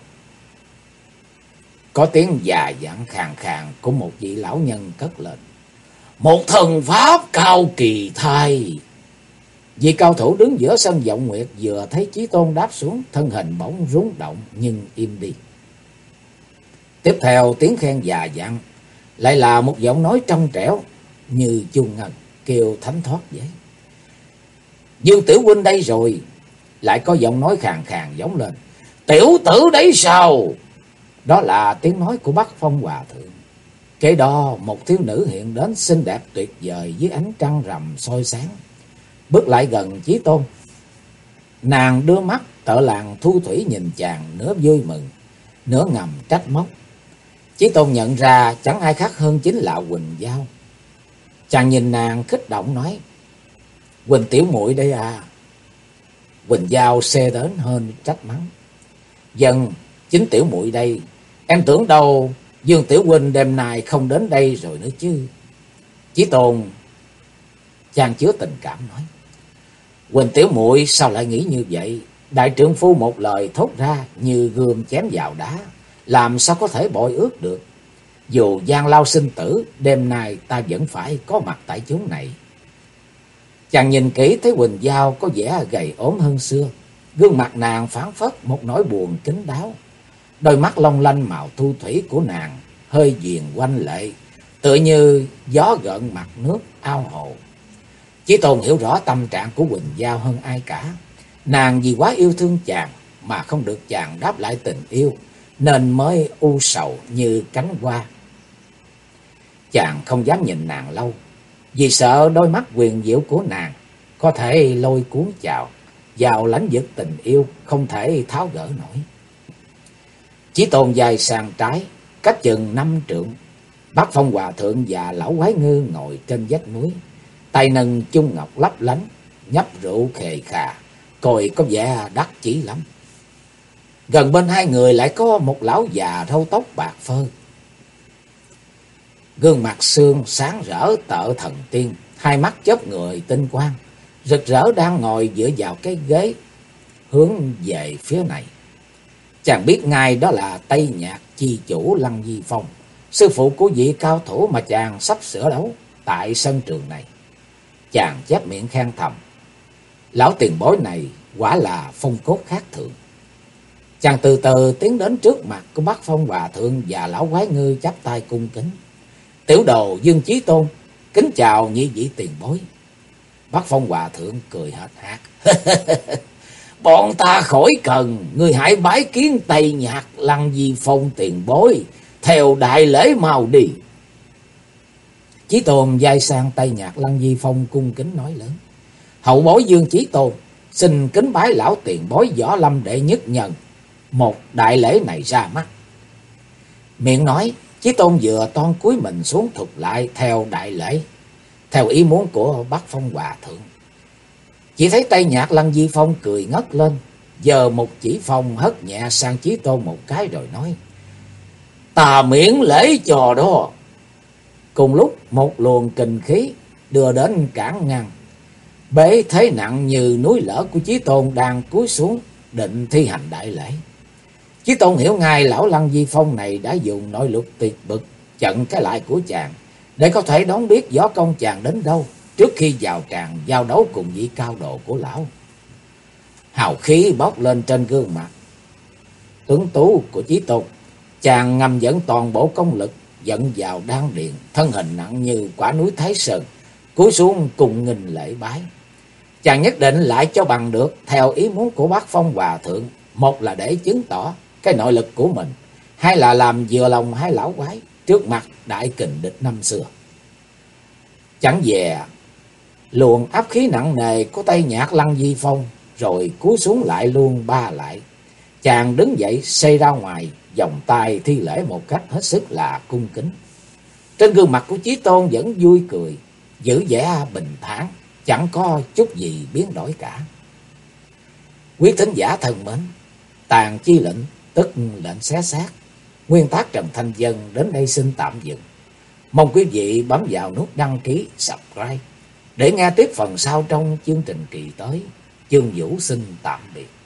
Có tiếng già dặn khàn khàn của một vị lão nhân cất lên: một thần pháp cao kỳ thay. Vị cao thủ đứng giữa sân Vọng Nguyệt vừa thấy Chí Tôn đáp xuống, thân hình bỗng rung động nhưng im đi. Tiếp theo tiếng khen già dặn lại là một giọng nói trong trẻo như chuông ngân kêu thánh thoát vậy: Dương tiểu huynh đây rồi. Lại có giọng nói khàn khàn vọng lên: tiểu tử đấy sao? Đó là tiếng nói của Bắc Phong Hòa Thượng. Kế đó một thiếu nữ hiện đến xinh đẹp tuyệt vời dưới ánh trăng rằm soi sáng, bước lại gần Chí Tôn. Nàng đưa mắt tợ làng thu thủy nhìn chàng, nửa vui mừng, nửa ngầm trách móc. Chí Tôn nhận ra chẳng ai khác hơn chính là Quỳnh Giao. Chàng nhìn nàng kích động nói: Quỳnh tiểu muội đây à. Quỳnh Giao xê đến hơn trách mắng: Dân, chính tiểu muội đây. Em tưởng đâu Dương tiểu huynh đêm nay không đến đây rồi nữa chứ. Chí Tôn chàng chứa tình cảm nói: Quỳnh tiểu muội sao lại nghĩ như vậy? Đại trượng phu một lời thốt ra như gươm chém vào đá, làm sao có thể bội ước được. Dù gian lao sinh tử, đêm nay ta vẫn phải có mặt tại chốn này. Chàng nhìn kỹ thấy Quỳnh Giao có vẻ gầy ốm hơn xưa. Gương mặt nàng phảng phất một nỗi buồn kín đáo. Đôi mắt long lanh màu thu thủy của nàng hơi viền quanh lệ, tựa như gió gợn mặt nước ao hồ. Chí Tôn hiểu rõ tâm trạng của Quỳnh Giao hơn ai cả. Nàng vì quá yêu thương chàng mà không được chàng đáp lại tình yêu, nên mới u sầu như cánh hoa. Chàng không dám nhìn nàng lâu, vì sợ đôi mắt huyền diệu của nàng có thể lôi cuốn chàng vào lãnh vực tình yêu không thể tháo gỡ nổi. Chí Tôn dài sang trái, cách chừng 5 trượng. Bác Phong Hòa Thượng và Lão Quái Ngư ngồi trên vách núi, tay nâng chung ngọc lấp lánh, nhấp rượu khề khà, coi có vẻ đắc chí lắm. Gần bên hai người lại có một lão già râu tóc bạc phơ, gương mặt xương sáng rỡ tợ thần tiên, hai mắt chớp người tinh quang, rực rỡ đang ngồi dựa vào cái ghế hướng về phía này. Chàng biết ngay đó là Tây Nhạc chi chủ Lăng Di Phong, sư phụ của vị cao thủ mà chàng sắp sửa đấu tại sân trường này. Chàng chép miệng khen thầm: Lão tiền bối này quả là phong cốt khác thường. Chàng từ từ tiến đến trước mặt của Bác Phong Hòa Thượng và Lão Quái Ngư, chắp tay cung kính: Tiểu đồ Dương Chí Tôn, kính chào nhị vị tiền bối. Bác Phong Hòa Thượng cười hệt hạc: Bọn ta khỏi cần, ngươi hãy bái kiến Tây Nhạc Lăng Di Phong tiền bối, theo đại lễ mau đi. Chí Tôn vai sang Tây Nhạc Lăng Di Phong cung kính nói lớn: Hậu bối Dương Chí Tôn, xin kính bái lão tiền bối Võ Lâm đệ nhất nhân một đại lễ này ra mắt. Miệng nói, Chí Tôn vừa toan cúi mình xuống thụt lại theo đại lễ, theo ý muốn của Bác Phong Hòa Thượng. Chỉ thấy Tây Nhạc Lăng Di Phong cười ngất lên, giơ một chỉ phong hất nhẹ sang Chí Tôn một cái rồi nói: Ta miễn lễ cho đó. Cùng lúc một luồng kình khí đưa đến cản ngăn, bế thế nặng như núi lở của Chí Tôn đang cúi xuống định thi hành đại lễ. Chí Tôn hiểu ngay lão Lăng Di Phong này đã dùng nội lực tuyệt bực chặn cái lại của chàng, để có thể đón biết võ công chàng đến đâu trước khi vào tràng giao đấu cùng vị cao độ của lão. Hào khí bốc lên trên gương mặt tuấn tú của Chí Tôn. Chàng ngầm dẫn toàn bộ công lực dẫn vào đan điện, thân hình nặng như quả núi Thái Sơn, cúi xuống cùng nghìn lễ bái. Chàng nhất định lại cho bằng được theo ý muốn của Bác Phong Hòa Thượng, một là để chứng tỏ cái nội lực của mình, hai là làm vừa lòng hai lão quái trước mặt đại kình địch năm xưa. Chẳng dè luồng áp khí nặng nề của Tây Nhạc Lăng Di Phong rồi cúi xuống lại luôn ba lại. Chàng đứng dậy xây ra ngoài, vòng tay thi lễ một cách hết sức là cung kính. Trên gương mặt của Chí Tôn vẫn vui cười, giữ vẻ bình thản, chẳng có chút gì biến đổi cả. Quý thính giả thân mến, Tàn Chi Lệnh tức lệnh xé xác, nguyên tác Trần Thanh Vân đến đây xin tạm dừng. Mong quý vị bấm vào nút đăng ký, subscribe để nghe tiếp phần sau trong chương trình kỳ tới. Chương Vũ xin tạm biệt.